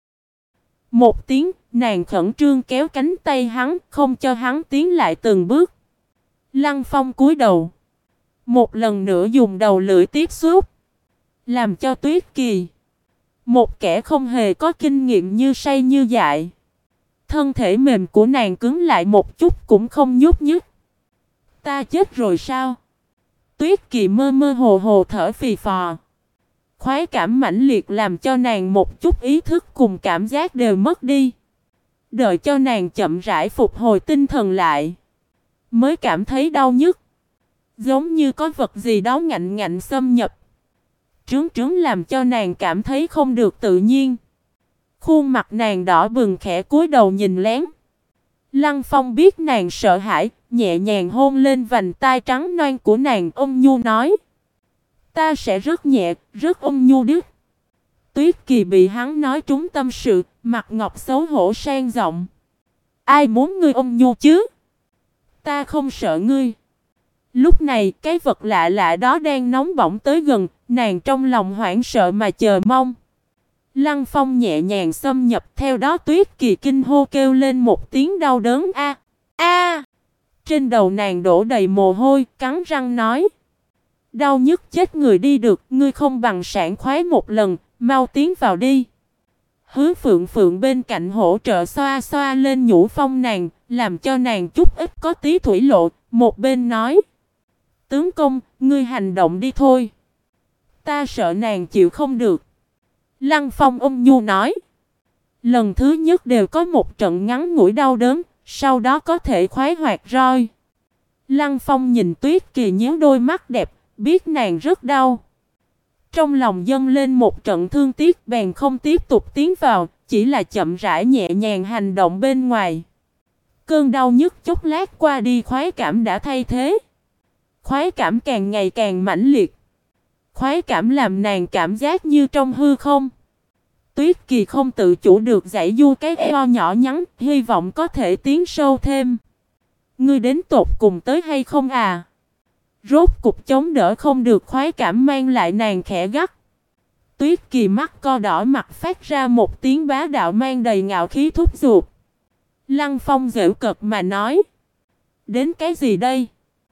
Một tiếng, nàng khẩn trương kéo cánh tay hắn, không cho hắn tiến lại từng bước. Lăng Phong cúi đầu. Một lần nữa dùng đầu lưỡi tiếp xúc. Làm cho Tuyết Kỳ, một kẻ không hề có kinh nghiệm như say như dại. Thân thể mềm của nàng cứng lại một chút cũng không nhúc nhích. Ta chết rồi sao? Tuyết Kỳ mơ mơ hồ hồ thở phì phò. Khoái cảm mãnh liệt làm cho nàng một chút ý thức cùng cảm giác đều mất đi. Đợi cho nàng chậm rãi phục hồi tinh thần lại, mới cảm thấy đau nhức. Giống như có vật gì đó ngạnh ngạnh xâm nhập. Trướng trướng làm cho nàng cảm thấy không được tự nhiên. Khuôn mặt nàng đỏ bừng khẽ cúi đầu nhìn lén. Lăng Phong biết nàng sợ hãi, nhẹ nhàng hôn lên vành tai trắng noan của nàng, ôn nhu nói. Ta sẽ rất nhẹ, rất ôn nhu đức. Tuyết Kỳ bị hắn nói trúng tâm sự, mặt ngọc xấu hổ sang giọng. Ai muốn ngươi ôn nhu chứ? Ta không sợ ngươi. Lúc này, cái vật lạ lạ đó đang nóng bỏng tới gần, nàng trong lòng hoảng sợ mà chờ mong. Lăng Phong nhẹ nhàng xâm nhập, theo đó Tuyết Kỳ kinh hô kêu lên một tiếng đau đớn a a. Trên đầu nàng đổ đầy mồ hôi, cắn răng nói: "Đau nhức chết người đi được, ngươi không bằng sảng khoái một lần, mau tiến vào đi." Hứa Phượng Phượng bên cạnh hỗ trợ xoa xoa lên nhũ phong nàng, làm cho nàng chút ít có tí thủy lộ, một bên nói: "Tướng công, ngươi hành động đi thôi. Ta sợ nàng chịu không được." Lăng Phong ôm nhu nói: "Lần thứ nhất đều có một trận ngắn ngủi đau đớn, sau đó có thể khoái hoạt roi." Lăng Phong nhìn Tuyết Kỳ nhíu đôi mắt đẹp, biết nàng rất đau. Trong lòng dâng lên một trận thương tiếc, bèn không tiếp tục tiến vào, chỉ là chậm rãi nhẹ nhàng hành động bên ngoài. Cơn đau nhức chốc lát qua đi, khoái cảm đã thay thế. Khoái cảm càng ngày càng mãnh liệt. Khoái cảm làm nàng cảm giác như trong hư không. Tuyết Kỳ không tự chủ được giãy giụa cái eo nhỏ nhắn, hy vọng có thể tiến sâu thêm. "Ngươi đến tột cùng tới hay không à?" Rốt cục chống đỡ không được khoái cảm mang lại, nàng khẽ gắt. Tuyết Kỳ mắt co đỏ mặt phát ra một tiếng bá đạo mang đầy ngạo khí thúc giục. Lăng Phong giễu cợt mà nói: "Đến cái gì đây?"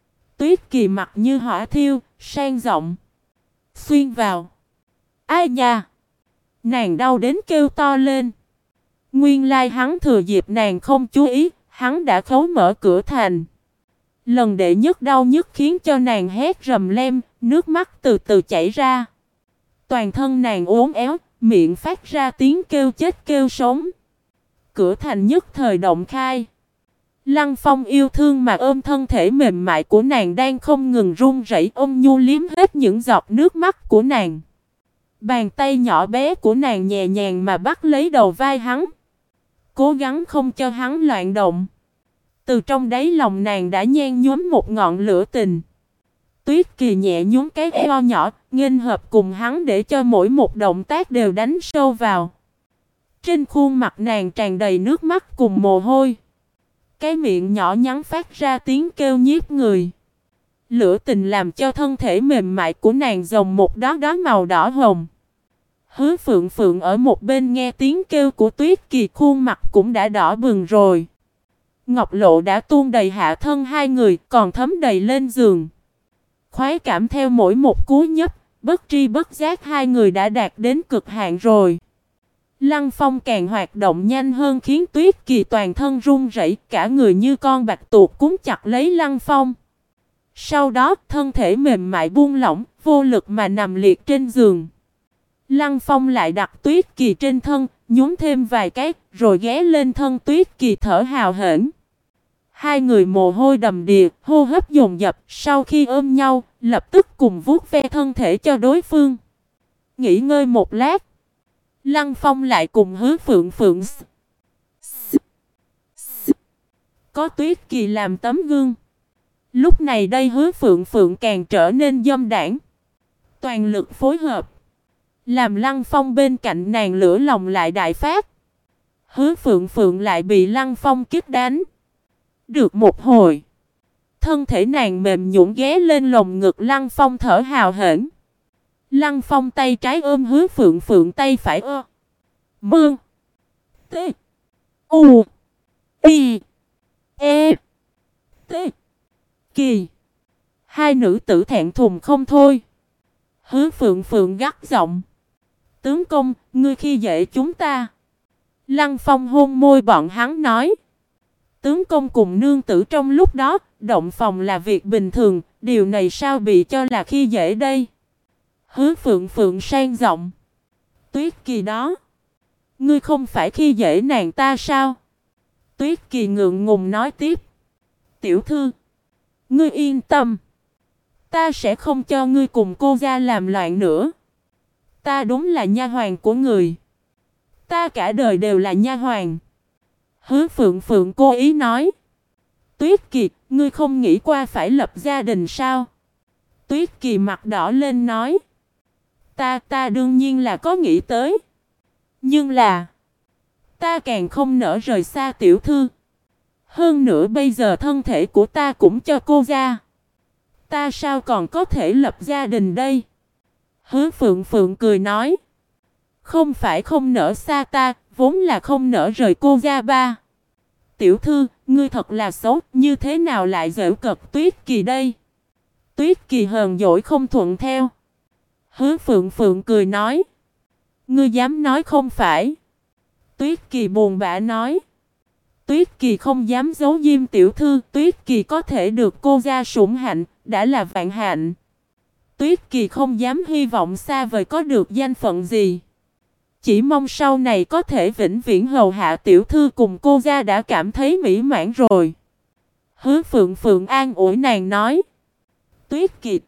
Tuyết Kỳ mặt như hỏa thiêu, sang giọng: "Xuyên vào." "Ai nha!" Nàng đau đến kêu to lên. Nguyên lai hắn thừa dịp nàng không chú ý, hắn đã khấu mở cửa thành. Lần đệ nhất đau nhức khiến cho nàng hét rầm lem, nước mắt từ từ chảy ra. Toàn thân nàng uốn éo, miệng phát ra tiếng kêu chết kêu sống. Cửa thành nhất thời động khai. Lăng Phong yêu thương mà ôm thân thể mềm mại của nàng đang không ngừng run rẩy, ôm nhu liếm hết những giọt nước mắt của nàng. Bàn tay nhỏ bé của nàng nhẹ nhàng mà bắt lấy đầu vai hắn, cố gắng không cho hắn loạn động. Từ trong đáy lòng nàng đã nhen nhóm một ngọn lửa tình. Tuyết Kỳ nhẹ nhún cái eo nhỏ, nghênh hợp cùng hắn để cho mỗi một động tác đều đánh sâu vào. Trên khuôn mặt nàng tràn đầy nước mắt cùng mồ hôi. Cái miệng nhỏ nhắn phát ra tiếng kêu nhiếp người. Lửa tình làm cho thân thể mềm mại của nàng dòng một đóa đóa màu đỏ hồng. Hứa Phượng Phượng ở một bên nghe tiếng kêu của Tuyết Kỳ, khuôn mặt cũng đã đỏ bừng rồi. Ngọc lộ đã tuôn đầy hạ thân hai người, còn thấm đầy lên giường. Khoái cảm theo mỗi một cú nhấp, bất tri bất giác hai người đã đạt đến cực hạn rồi. Lăng Phong càng hoạt động nhanh hơn khiến Tuyết Kỳ toàn thân run rẩy, cả người như con bạch tuộc cuốn chặt lấy Lăng Phong. Sau đó, thân thể mềm mại buông lỏng, vô lực mà nằm liệt trên giường. Lăng Phong lại đặt Tuyết Kỳ trên thân, nhún thêm vài cái, rồi ghé lên thân Tuyết Kỳ thở hào hển. Hai người mồ hôi đầm đìa, hô hấp dồn dập, sau khi ôm nhau, lập tức cùng vuốt ve thân thể cho đối phương. Nghỉ ngơi một lát, Lăng Phong lại cùng Hứa Phượng Phượng có Tuyết Kỳ làm tấm gương. Lúc này đây Hứa Phượng Phượng càng trở nên dâm đãng, toàn lực phối hợp, làm Lăng Phong bên cạnh nàng lửa lòng lại đại phát. Hứa Phượng Phượng lại bị Lăng Phong kích đánh. Được một hồi, thân thể nàng mềm nhũn ghé lên lồng ngực Lăng Phong thở hào hển. Lăng Phong tay trái ôm Hứa Phượng Phượng, tay phải Mương T U I E T Kỳ. Hai nữ tử thẹn thùng không thôi. Hứa Phượng Phượng gắt giọng: "Tướng công, ngươi khi dễ chúng ta." Lăng Phong hôn môi bọn hắn nói: "Tướng công cùng nương tử trong lúc đó, động phòng là việc bình thường, điều này sao bị cho là khi dễ đây?" Hứa Phượng Phượng sang giọng: "Tuyết Kỳ đó, ngươi không phải khi dễ nàng ta sao?" Tuyết Kỳ ngượng ngùng nói tiếp: "Tiểu thư, ngươi yên tâm, ta sẽ không cho ngươi cùng cô gia làm loạn nữa. Ta đúng là nha hoàn của người. Ta cả đời đều là nha hoàn." Hứa Phượng Phượng cố ý nói: "Tuyết Kỳ, ngươi không nghĩ qua phải lập gia đình sao?" Tuyết Kỳ mặt đỏ lên nói: Ta đương nhiên là có nghĩ tới. Nhưng là ta càng không nỡ rời xa tiểu thư. Hơn nữa bây giờ thân thể của ta cũng cho cô gia. Ta sao còn có thể lập gia đình đây?" Hứa Phượng Phượng cười nói: Không phải không nỡ xa ta, vốn là không nỡ rời cô ra ba. Tiểu thư, ngươi thật là xấu, như thế nào lại giễu cợt Tuyết Kỳ đây? Tuyết Kỳ hờn dỗi không thuận theo. Hứa Phượng Phượng cười nói. Ngươi dám nói không phải? Tuyết Kỳ buồn bã nói. Tuyết Kỳ không dám giấu diêm tiểu thư, Tuyết Kỳ có thể được cô gia sủng hạnh, đã là vạn hạnh. Tuyết Kỳ không dám hy vọng xa vời có được danh phận gì. Chỉ mong sau này có thể vĩnh viễn hầu hạ tiểu thư cùng cô gia đã cảm thấy mỹ mãn rồi. Hứa Phượng Phượng an ủi nàng nói. Tuyết Kỳ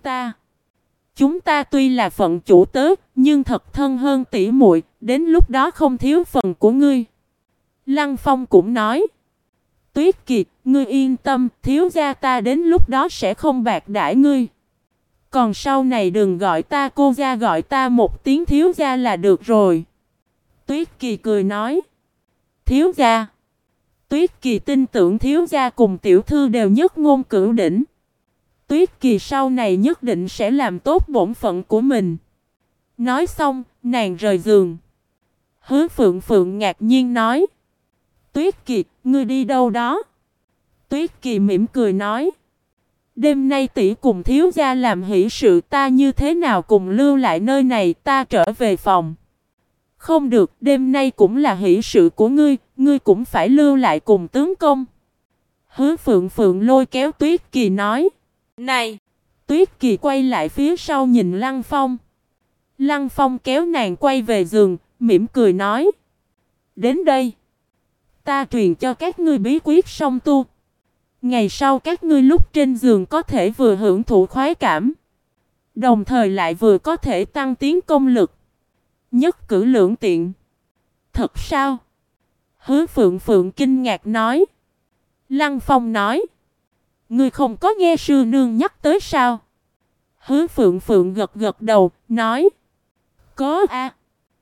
chúng ta tuy là phận chủ tớ, nhưng thật thân hơn tỷ muội, đến lúc đó không thiếu phần của ngươi. Lăng Phong cũng nói. Tuyết Kỳ, ngươi yên tâm, thiếu gia ta đến lúc đó sẽ không bạc đãi ngươi. Còn sau này đừng gọi ta cô gia, gọi ta một tiếng thiếu gia là được rồi. Tuyết Kỳ cười nói. Thiếu gia. Tuyết Kỳ tin tưởng thiếu gia cùng tiểu thư đều nhất ngôn cửu đỉnh. Tuyết Kỳ sau này nhất định sẽ làm tốt bổn phận của mình. Nói xong, nàng rời giường. Hứa Phượng Phượng ngạc nhiên nói. Tuyết Kỳ, ngươi đi đâu đó? Tuyết Kỳ mỉm cười nói. Đêm nay tỷ cùng thiếu gia làm hỷ sự, ta như thế nào cùng lưu lại nơi này, ta trở về phòng. Không được, đêm nay cũng là hỷ sự của ngươi, ngươi cũng phải lưu lại cùng tướng công. Hứa Phượng Phượng lôi kéo Tuyết Kỳ nói. Này! Tuyết Kỳ quay lại phía sau nhìn Lăng Phong. Lăng Phong kéo nàng quay về giường, mỉm cười nói. Đến đây! Ta truyền cho các ngươi bí quyết song tu. Ngày sau các ngươi lúc trên giường có thể vừa hưởng thụ khoái cảm, đồng thời lại vừa có thể tăng tiến công lực. Nhất cử lưỡng tiện. Thật sao? Hứa Phượng Phượng kinh ngạc nói. Lăng Phong nói. Ngươi không có nghe sư nương nhắc tới sao? Hứa Phượng Phượng gật gật đầu, nói. Có a.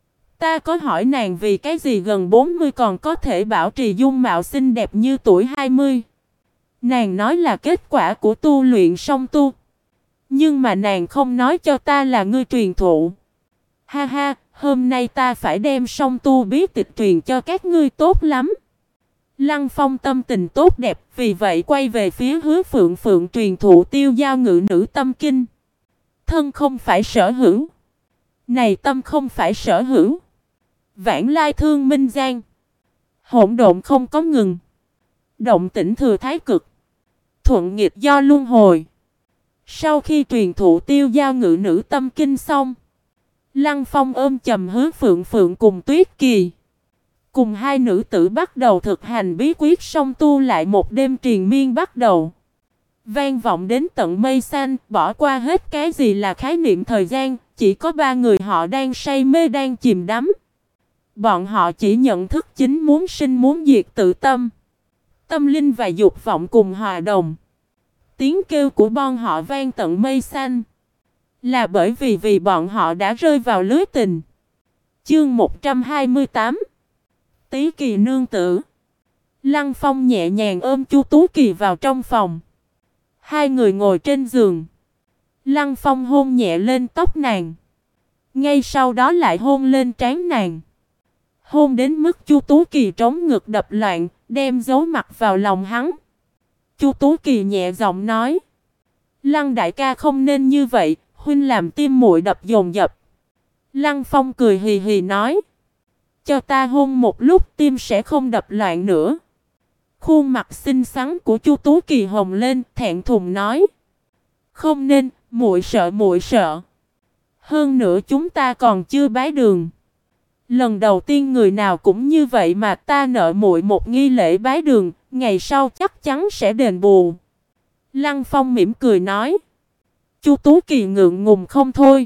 Ta có hỏi nàng vì cái gì gần 40 còn có thể bảo trì dung mạo xinh đẹp như tuổi 20. Nàng nói là kết quả của tu luyện song tu. Nhưng mà nàng không nói cho ta là ngươi truyền thụ. Ha ha, hôm nay ta phải đem song tu bí tịch truyền cho các ngươi tốt lắm. Lăng Phong tâm tình tốt đẹp, vì vậy quay về phía Hứa Phượng Phượng truyền thụ tiêu giao ngự nữ tâm kinh. Thân không phải sở hữu. Này tâm không phải sở hữu. Vãng lai thương minh giang. Hỗn độn không có ngừng. Động tĩnh thừa thái cực. Thuận nghịch do luân hồi. Sau khi truyền thụ tiêu giao ngự nữ tâm kinh xong, Lăng Phong ôm chầm Hứa Phượng Phượng cùng Tuyết Kỳ. Cùng hai nữ tử bắt đầu thực hành bí quyết song tu, lại một đêm triền miên bắt đầu. Vang vọng đến tận mây xanh, bỏ qua hết cái gì là khái niệm thời gian, chỉ có ba người họ đang say mê, đang chìm đắm. Bọn họ chỉ nhận thức chính muốn sinh muốn diệt tự tâm. Tâm linh và dục vọng cùng hòa đồng. Tiếng kêu của bọn họ vang tận mây xanh. Là bởi vì bọn họ đã rơi vào lưới tình. Chương 128. Tí Kỳ nương tử. Lăng Phong nhẹ nhàng ôm Chu Tú Kỳ vào trong phòng. Hai người ngồi trên giường. Lăng Phong hôn nhẹ lên tóc nàng. Ngay sau đó lại hôn lên trán nàng. Hôn đến mức Chu Tú Kỳ trống ngực đập loạn, đem giấu mặt vào lòng hắn. Chu Tú Kỳ nhẹ giọng nói. Lăng đại ca không nên như vậy, huynh làm tim muội đập dồn dập. Lăng Phong cười hì hì nói. Cho ta hôn một lúc tim sẽ không đập loạn nữa. Khuôn mặt xinh xắn của Chu Tú Kỳ hồng lên, thẹn thùng nói. Không nên, muội sợ. Hơn nữa chúng ta còn chưa bái đường. Lần đầu tiên người nào cũng như vậy mà ta nợ muội một nghi lễ bái đường, ngày sau chắc chắn sẽ đền bù. Lăng Phong mỉm cười nói. Chu Tú Kỳ ngượng ngùng không thôi.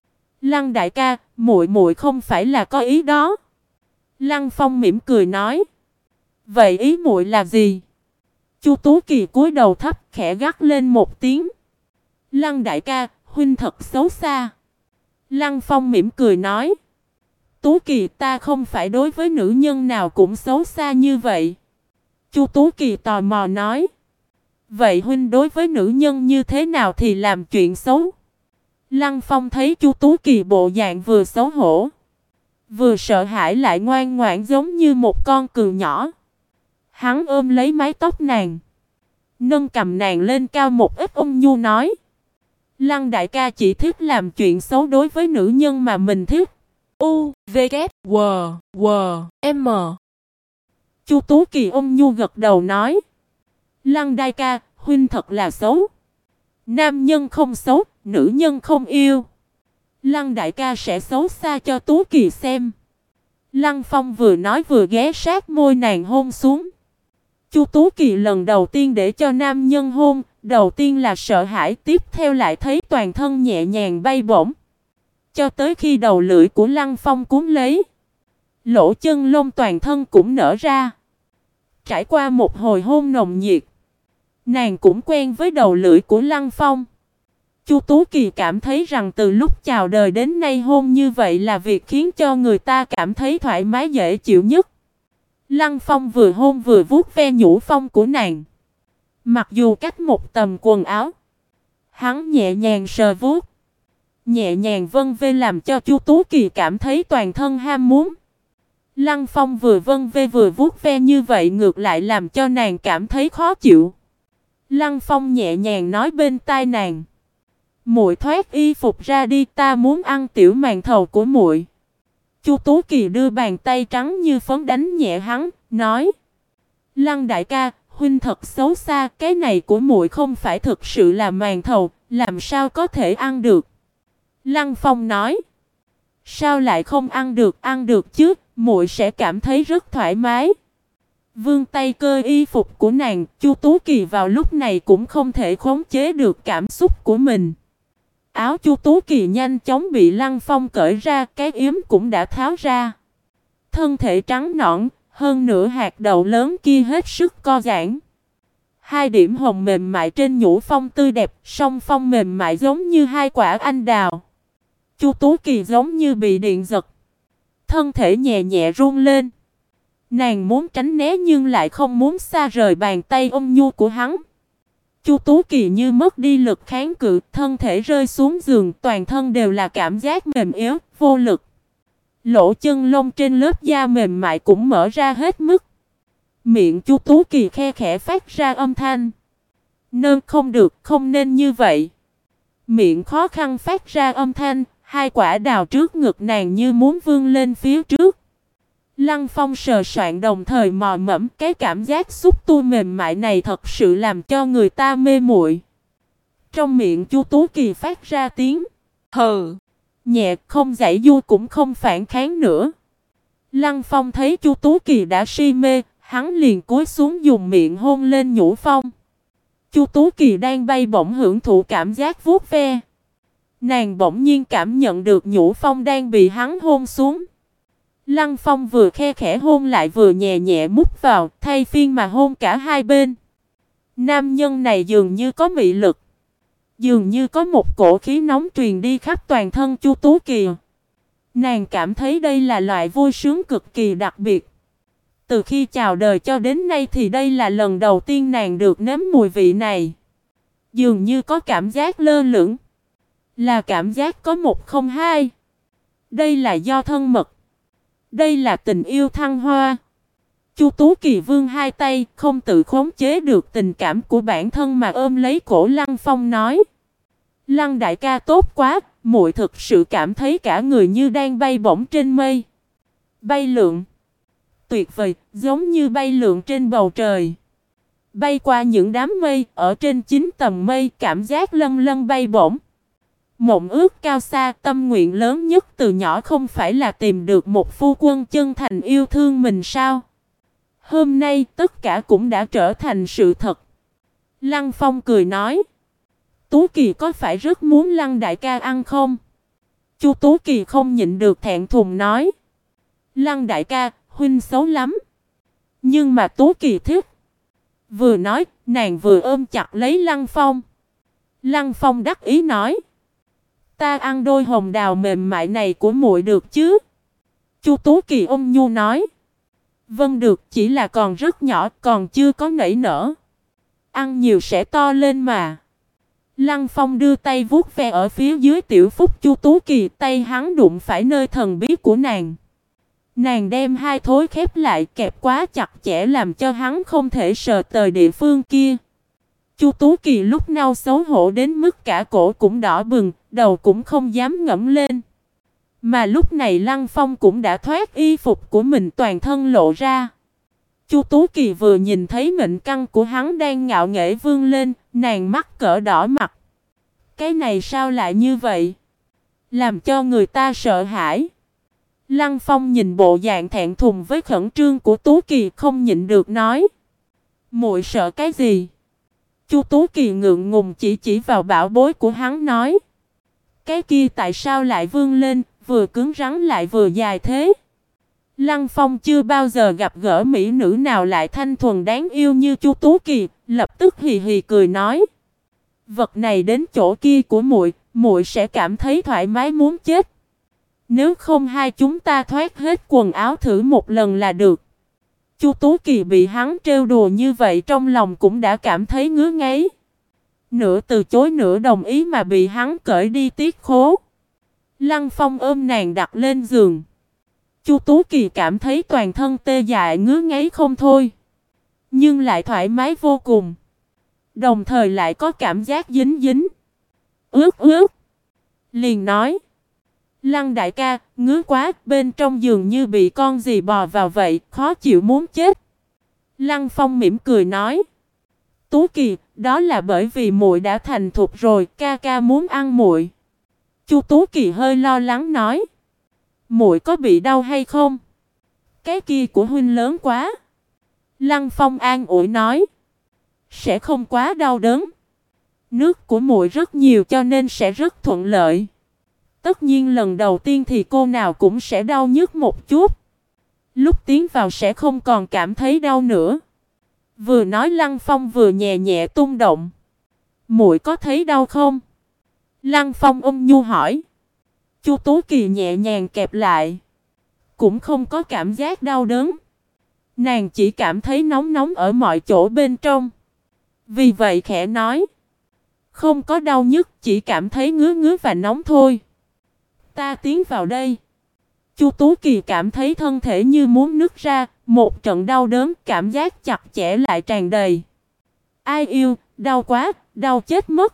Lăng đại ca, muội không phải là có ý đó. Lăng Phong mỉm cười nói. Vậy ý muội là gì? Chu Tú Kỳ cúi đầu thấp khẽ gắt lên một tiếng. Lăng đại ca, huynh thật xấu xa. Lăng Phong mỉm cười nói. Tú Kỳ, ta không phải đối với nữ nhân nào cũng xấu xa như vậy. Chu Tú Kỳ tò mò nói. Vậy huynh đối với nữ nhân như thế nào thì làm chuyện xấu? Lăng Phong thấy Chu Tú Kỳ bộ dạng vừa xấu hổ, Vừa sợ hãi lại ngoan ngoãn giống như một con cừu nhỏ. Hắn ôm lấy mái tóc nàng, nâng cầm nàng lên cao một ít, ôn nhu nói: Lăng đại ca chỉ thích làm chuyện xấu đối với nữ nhân mà mình thích. U, V, K, W, W, M. Chu Tú Kỳ ôn nhu gật đầu nói: Lăng đại ca, huynh thật là xấu. Nam nhân không xấu, nữ nhân không yêu. Lăng đại ca sẽ xấu xa cho Tú Kỳ xem. Lăng Phong vừa nói vừa ghé sát môi nàng hôn xuống. Chu Tú Kỳ lần đầu tiên để cho nam nhân hôn, đầu tiên là sợ hãi, tiếp theo lại thấy toàn thân nhẹ nhàng bay bổng. Cho tới khi đầu lưỡi của Lăng Phong cuốn lấy, lỗ chân lông toàn thân cũng nở ra. Trải qua một hồi hôn nồng nhiệt, nàng cũng quen với đầu lưỡi của Lăng Phong. Chu Tú Kỳ cảm thấy rằng từ lúc chào đời đến nay hôn như vậy là việc khiến cho người ta cảm thấy thoải mái dễ chịu nhất. Lăng Phong vừa hôn vừa vuốt ve nhũ phong của nàng. Mặc dù cách một tầm quần áo, hắn nhẹ nhàng sờ vuốt, nhẹ nhàng vân vê làm cho Chu Tú Kỳ cảm thấy toàn thân ham muốn. Lăng Phong vừa vân vê vừa vuốt ve như vậy ngược lại làm cho nàng cảm thấy khó chịu. Lăng Phong nhẹ nhàng nói bên tai nàng: Muội thoát y phục ra đi, ta muốn ăn tiểu màn thầu của muội. Chu Tú Kỳ đưa bàn tay trắng như phấn đánh nhẹ hắn, nói: Lăng đại ca, huynh thật xấu xa, cái này của muội không phải thực sự là màn thầu, làm sao có thể ăn được? Lăng Phong nói: Sao lại không ăn được chứ, muội sẽ cảm thấy rất thoải mái. Vươn tay cơ y phục của nàng, Chu Tú Kỳ vào lúc này cũng không thể khống chế được cảm xúc của mình. Áo Chu Tú Kỳ nhanh chóng bị Lăng Phong cởi ra, cái yếm cũng đã tháo ra. Thân thể trắng nõn, hơn nửa hạt đậu lớn kia hết sức co giãn. Hai điểm hồng mềm mại trên nhũ phong tươi đẹp, song phong mềm mại giống như hai quả anh đào. Chu Tú Kỳ giống như bị điện giật, thân thể nhẹ nhẹ run lên. Nàng muốn tránh né nhưng lại không muốn xa rời bàn tay ôm nhu của hắn. Chu Tú Kỳ như mất đi lực kháng cự, thân thể rơi xuống giường, toàn thân đều là cảm giác mềm yếu, vô lực. Lỗ chân lông trên lớp da mềm mại cũng mở ra hết mức. Miệng Chu Tú Kỳ khe khẽ phát ra âm thanh. Nơ không được, không nên như vậy. Miệng khó khăn phát ra âm thanh, hai quả đào trước ngực nàng như muốn vươn lên phía trước. Lăng Phong sờ soạn đồng thời mò mẫm, cái cảm giác xúc tu mềm mại này thật sự làm cho người ta mê muội. Trong miệng Chu Tú Kỳ phát ra tiếng hừ, nhẹ, không giãy giụa cũng không phản kháng nữa. Lăng Phong thấy Chu Tú Kỳ đã si mê, hắn liền cúi xuống dùng miệng hôn lên nhũ phong. Chu Tú Kỳ đang bay bổng hưởng thụ cảm giác vuốt ve. Nàng bỗng nhiên cảm nhận được nhũ phong đang bị hắn hôn xuống. Lăng Phong vừa khe khẽ hôn lại vừa nhẹ nhẹ mút vào, thay phiên mà hôn cả hai bên. Nam nhân này dường như có mị lực, dường như có một cổ khí nóng truyền đi khắp toàn thân Chu Tú Kỳ. Nàng cảm thấy đây là loại vui sướng cực kỳ đặc biệt. Từ khi chào đời cho đến nay thì đây là lần đầu tiên nàng được nếm mùi vị này. Dường như có cảm giác lơ lửng, là cảm giác có một không hai. Đây là do thân mật, đây là tình yêu thăng hoa. Chu Tú Kỳ vươn hai tay, không tự khống chế được tình cảm của bản thân mà ôm lấy cổ Lăng Phong nói: Lăng đại ca tốt quá, muội thực sự cảm thấy cả người như đang bay bổng trên mây. Bay lượn, tuyệt vời, giống như bay lượn trên bầu trời. Bay qua những đám mây, ở trên 9 tầng mây, cảm giác lâng lâng bay bổng. Mộng ước cao xa, tâm nguyện lớn nhất từ nhỏ không phải là tìm được một phu quân chân thành yêu thương mình sao? Hôm nay tất cả cũng đã trở thành sự thật. Lăng Phong cười nói: Tú Kỳ có phải rất muốn Lăng đại ca ăn không? Chu Tú Kỳ không nhịn được thẹn thùng nói: Lăng đại ca, huynh xấu lắm. Nhưng mà Tú Kỳ thích. Vừa nói, nàng vừa ôm chặt lấy Lăng Phong. Lăng Phong đắc ý nói: Ta ăn đôi hồng đào mềm mại này của muội được chứ? Chu Tú Kỳ ôm nhu nói: Vâng được, chỉ là còn rất nhỏ, còn chưa có nảy nở. Ăn nhiều sẽ to lên mà. Lăng Phong đưa tay vuốt ve ở phía dưới tiểu phúc Chu Tú Kỳ, tay hắn đụng phải nơi thần bí của nàng. Nàng đem hai thối khép lại kẹp quá chặt chẽ làm cho hắn không thể sờ tới địa phương kia. Chu Tú Kỳ lúc nào xấu hổ đến mức cả cổ cũng đỏ bừng, đầu cũng không dám ngẩng lên. Mà lúc này Lăng Phong cũng đã thoát y phục của mình toàn thân lộ ra. Chu Tú Kỳ vừa nhìn thấy mệnh căn của hắn đang ngạo nghễ vươn lên, nàng mắt cỡ đỏ mặt. Cái này sao lại như vậy? Làm cho người ta sợ hãi. Lăng Phong nhìn bộ dạng thẹn thùng với khẩn trương của Tú Kỳ không nhịn được nói. Muội sợ cái gì? Chu Tú Kỳ ngượng ngùng chỉ vào bảo bối của hắn nói. Cái kia tại sao lại vươn lên, vừa cứng rắn lại vừa dài thế? Lăng Phong chưa bao giờ gặp gỡ mỹ nữ nào lại thanh thuần đáng yêu như Chu Tú Kỳ, lập tức hì hì cười nói. Vật này đến chỗ kia của muội, muội sẽ cảm thấy thoải mái muốn chết. Nếu không hai chúng ta thoát hết quần áo thử một lần là được. Chu Tú Kỳ bị hắn trêu đùa như vậy trong lòng cũng đã cảm thấy ngứa ngáy. Nửa từ chối nửa đồng ý mà bị hắn cởi đi tiết khố. Lăng Phong ôm nàng đặt lên giường. Chu Tú Kỳ cảm thấy toàn thân tê dại ngứa ngáy không thôi. Nhưng lại thoải mái vô cùng. Đồng thời lại có cảm giác dính dính. Ướt ướt. Liền nói. Lăng đại ca, ngứa quá, bên trong giường như bị con gì bò vào vậy, khó chịu muốn chết. Lăng Phong mỉm cười nói. Tú Kỳ, đó là bởi vì muội đã thành thục rồi, ca ca muốn ăn muội. Chu Tú Kỳ hơi lo lắng nói. Muội có bị đau hay không? Cái kia của huynh lớn quá. Lăng Phong an ủi nói. Sẽ không quá đau đớn. Nước của muội rất nhiều cho nên sẽ rất thuận lợi. Tất nhiên lần đầu tiên thì cô nào cũng sẽ đau nhức một chút. Lúc tiến vào sẽ không còn cảm thấy đau nữa. Vừa nói Lăng Phong vừa nhẹ nhẹ tung động. Muội có thấy đau không? Lăng Phong ôm nhu hỏi. Chu Tú Kỳ nhẹ nhàng kẹp lại. Cũng không có cảm giác đau đớn. Nàng chỉ cảm thấy nóng nóng ở mọi chỗ bên trong. Vì vậy khẽ nói. Không có đau nhức, chỉ cảm thấy ngứa ngứa và nóng thôi. Ta tiến vào đây. Chu Tú Kỳ cảm thấy thân thể như muốn nứt ra, một trận đau đớn, cảm giác chặt chẽ lại tràn đầy. Ai yêu, đau quá, đau chết mất.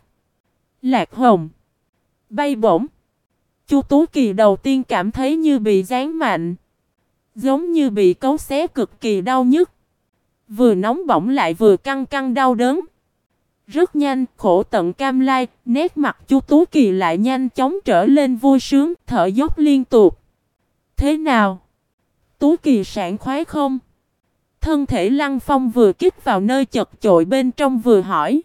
Lạc hồng. Bay bổng. Chu Tú Kỳ đầu tiên cảm thấy như bị giáng mạnh. Giống như bị cấu xé cực kỳ đau nhức. Vừa nóng bỏng lại vừa căng căng đau đớn. Rất nhanh, khổ tận cam lai, nét mặt Chu Tú Kỳ lại nhanh chóng trở lên vui sướng, thở dốc liên tục. Thế nào? Tú Kỳ sảng khoái không? Thân thể Lăng Phong vừa kích vào nơi chật chội bên trong vừa hỏi.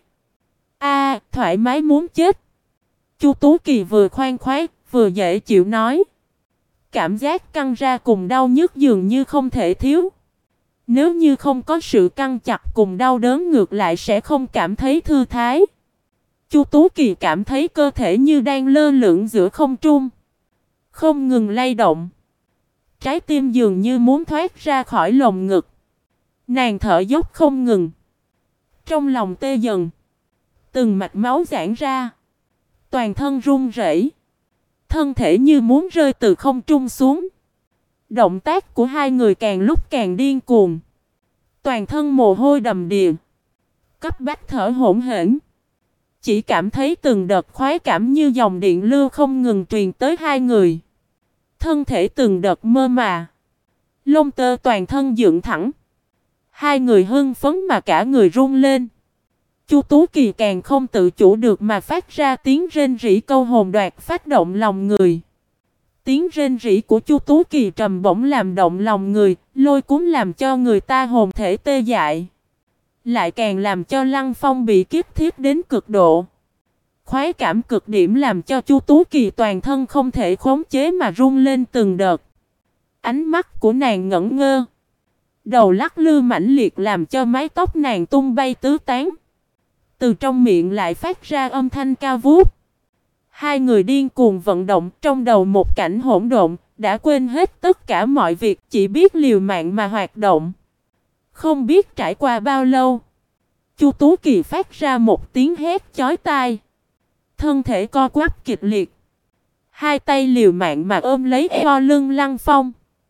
Thoải mái muốn chết. Chu Tú Kỳ vừa khoan khoái, vừa dễ chịu nói. Cảm giác căng ra cùng đau nhức dường như không thể thiếu. Nếu như không có sự căng chặt cùng đau đớn ngược lại sẽ không cảm thấy thư thái. Chu Tú Kỳ cảm thấy cơ thể như đang lơ lửng giữa không trung. Không ngừng lay động. Trái tim dường như muốn thoát ra khỏi lồng ngực. Nàng thở dốc không ngừng. Trong lòng tê dần. Từng mạch máu giãn ra. Toàn thân run rẩy. Thân thể như muốn rơi từ không trung xuống. Động tác của hai người càng lúc càng điên cuồng. Toàn thân mồ hôi đầm đìa. Cấp bách thở hổn hển. Chỉ cảm thấy từng đợt khoái cảm như dòng điện lưu không ngừng truyền tới hai người. Thân thể từng đợt mơ mà. Lông tơ toàn thân dựng thẳng. Hai người hưng phấn mà cả người run lên. Chu Tú Kỳ càng không tự chủ được mà phát ra tiếng rên rỉ câu hồn đoạt phát động lòng người. Tiếng rên rỉ của Chu Tú Kỳ trầm bổng làm động lòng người, lôi cuốn làm cho người ta hồn thể tê dại. Lại càng làm cho Lăng Phong bị kiếp thiết đến cực độ. Khoái cảm cực điểm làm cho Chu Tú Kỳ toàn thân không thể khống chế mà run lên từng đợt. Ánh mắt của nàng ngẩn ngơ. Đầu lắc lư mãnh liệt làm cho mái tóc nàng tung bay tứ tán. Từ trong miệng lại phát ra âm thanh cao vút. Hai người điên cuồng vận động trong đầu một cảnh hỗn độn, đã quên hết tất cả mọi việc, chỉ biết liều mạng mà hoạt động. Không biết trải qua bao lâu, Chu Tú Kỳ phát ra một tiếng hét chói tai. Thân thể co quắp kịch liệt. Hai tay liều mạng mà ôm lấy eo lưng Lăng Phong.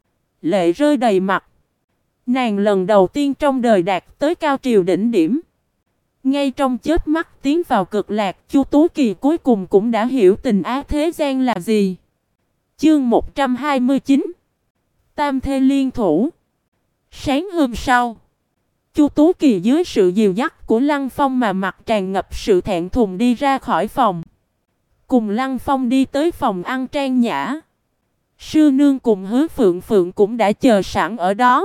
lệ rơi đầy mặt. Nàng lần đầu tiên trong đời đạt tới cao triều đỉnh điểm. Ngay trong chớp mắt tiến vào cực lạc, Chu Tú Kỳ cuối cùng cũng đã hiểu tình ái thế gian là gì. Chương 129 Tam thê liên thủ. Sáng hôm sau, Chu Tú Kỳ dưới sự dìu dắt của Lăng Phong mà mặt tràn ngập sự thẹn thùng đi ra khỏi phòng. Cùng Lăng Phong đi tới phòng ăn trang nhã. Sư nương cùng Hứa Phượng Phượng cũng đã chờ sẵn ở đó.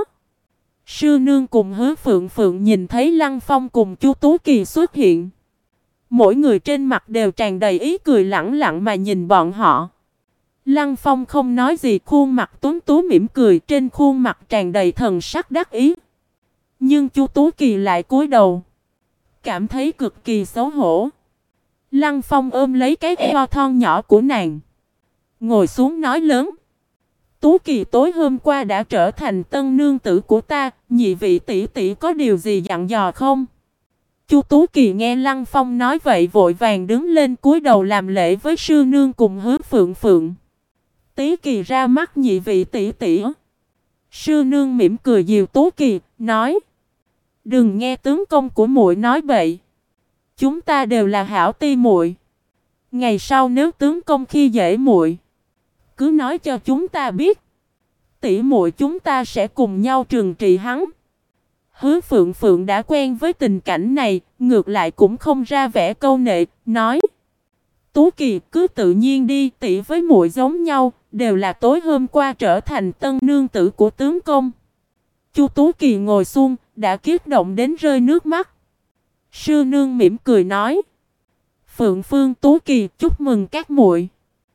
Sư nương cùng Hứa Phượng Phượng nhìn thấy Lăng Phong cùng Chu Tú Kỳ xuất hiện. Mỗi người trên mặt đều tràn đầy ý cười lẳng lặng mà nhìn bọn họ. Lăng Phong không nói gì, khuôn mặt tuấn tú mỉm cười, trên khuôn mặt tràn đầy thần sắc đắc ý. Nhưng Chu Tú Kỳ lại cúi đầu, cảm thấy cực kỳ xấu hổ. Lăng Phong ôm lấy cái eo thon nhỏ của nàng, ngồi xuống nói lớn: Tú Kỳ tối hôm qua đã trở thành tân nương tử của ta, nhị vị tỷ tỷ có điều gì dặn dò không? Chu Tú Kỳ nghe Lăng Phong nói vậy vội vàng đứng lên cúi đầu làm lễ với sư nương cùng Hứa Phượng Phượng. Tí Kỳ ra mắt nhị vị tỷ tỷ. Sư nương mỉm cười dìu Tú Kỳ, nói: Đừng nghe tướng công của muội nói bậy. Chúng ta đều là hảo ti muội. Ngày sau nếu tướng công khi dễ muội, cứ nói cho chúng ta biết. Tỷ muội chúng ta sẽ cùng nhau trừng trị hắn. Hứa Phượng Phượng đã quen với tình cảnh này, ngược lại cũng không ra vẻ câu nệ, nói: Tú Kỳ cứ tự nhiên đi, tỷ với muội giống nhau, đều là tối hôm qua trở thành tân nương tử của tướng công. Chu Tú Kỳ ngồi xuống, đã kiếp động đến rơi nước mắt. Sư nương mỉm cười nói: Phượng Phương, Tú Kỳ, chúc mừng các muội.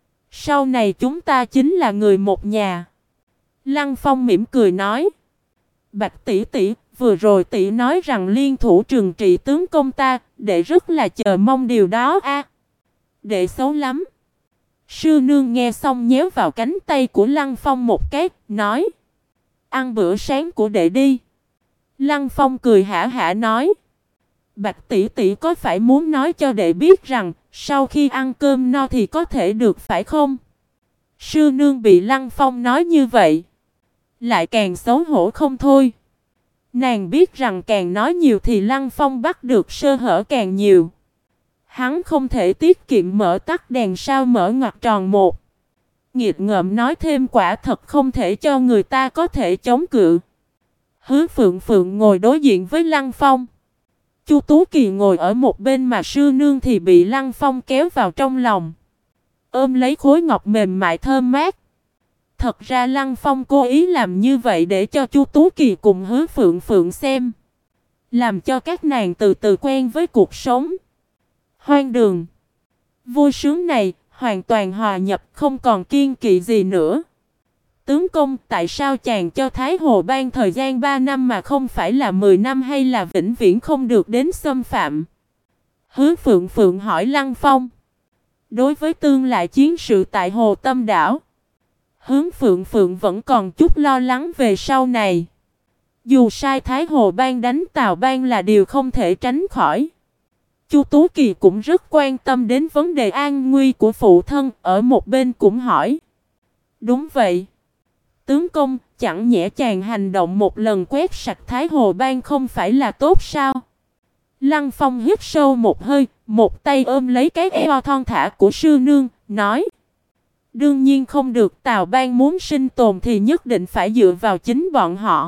Sau này chúng ta chính là người một nhà. Lăng Phong mỉm cười nói: Bạch tỷ tỷ, vừa rồi tỷ nói rằng liên thủ trừng trị tướng công ta, đệ rất là chờ mong điều đó a. Đệ xấu lắm. Sư nương nghe xong nhéo vào cánh tay của Lăng Phong một cái, nói: Ăn bữa sáng của đệ đi. Lăng Phong cười hả hả nói: Bạch tỷ tỷ có phải muốn nói cho đệ biết rằng sau khi ăn cơm no thì có thể được phải không? Sư nương bị Lăng Phong nói như vậy, lại càng xấu hổ không thôi. Nàng biết rằng càng nói nhiều thì Lăng Phong bắt được sơ hở càng nhiều. Hắn không thể tiết kiệm mở tắt đèn sao mở ngoặc tròn một. Nghiệt ngợm nói thêm quả thật không thể cho người ta có thể chống cự. Hứa Phượng Phượng ngồi đối diện với Lăng Phong. Chu Tú Kỳ ngồi ở một bên mà sư nương thì bị Lăng Phong kéo vào trong lòng, ôm lấy khối ngọc mềm mại thơm mát. Thật ra Lăng Phong cố ý làm như vậy để cho Chu Tú Kỳ cùng Hứa Phượng Phượng xem, làm cho các nàng từ từ quen với cuộc sống hoang đường vui sướng này, hoàn toàn hòa nhập, không còn kiêng kỵ gì nữa. Tướng công, tại sao chàng cho Thái Hồ Bang thời gian 3 năm mà không phải là 10 năm, hay là vĩnh viễn không được đến xâm phạm? Hứa Phượng Phượng hỏi Lăng Phong. Đối với tương lai chiến sự tại Hồ Tâm Đảo, Hứa Phượng Phượng vẫn còn chút lo lắng về sau này. Dù sai Thái Hồ Bang đánh Tào Bang là điều không thể tránh khỏi. Chu Tú Kỳ cũng rất quan tâm đến vấn đề an nguy của phụ thân, ở một bên cũng hỏi. Đúng vậy. Tướng công, chẳng nhẽ chàng hành động một lần quét sạch Thái Hồ Bang không phải là tốt sao? Lăng Phong hít sâu một hơi, một tay ôm lấy cái eo thon thả của sư nương, nói. Đương nhiên không được, Tào Bang muốn sinh tồn thì nhất định phải dựa vào chính bọn họ.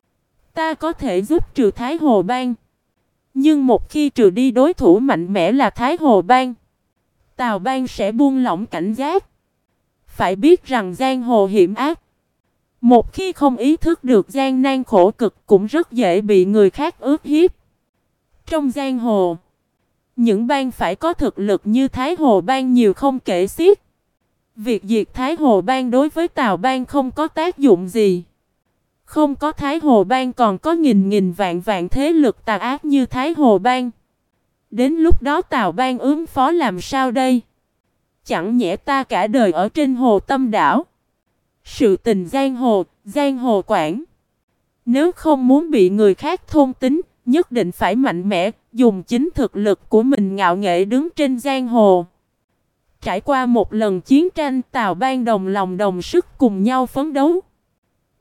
Ta có thể giúp trừ Thái Hồ Bang, nhưng một khi trừ đi đối thủ mạnh mẽ là Thái Hồ Bang, Tào Bang sẽ buông lỏng cảnh giác. Phải biết rằng giang hồ hiểm ác, một khi không ý thức được gian nan khổ cực cũng rất dễ bị người khác ức hiếp. Trong giang hồ, những bang phải có thực lực như Thái Hồ Bang nhiều không kể xiết. Việc diệt Thái Hồ Bang đối với Tào Bang không có tác dụng gì. Không có Thái Hồ Bang còn có nghìn nghìn vạn vạn thế lực tà ác như Thái Hồ Bang. Đến lúc đó Tào Bang ứng phó làm sao đây? Chẳng nhẽ ta cả đời ở trên Hồ Tâm Đảo. Sự tình giang hồ quản. Nếu không muốn bị người khác thôn tính, nhất định phải mạnh mẽ, dùng chính thực lực của mình ngạo nghễ đứng trên giang hồ. Trải qua một lần chiến tranh, Tào Bang đồng lòng đồng sức cùng nhau phấn đấu.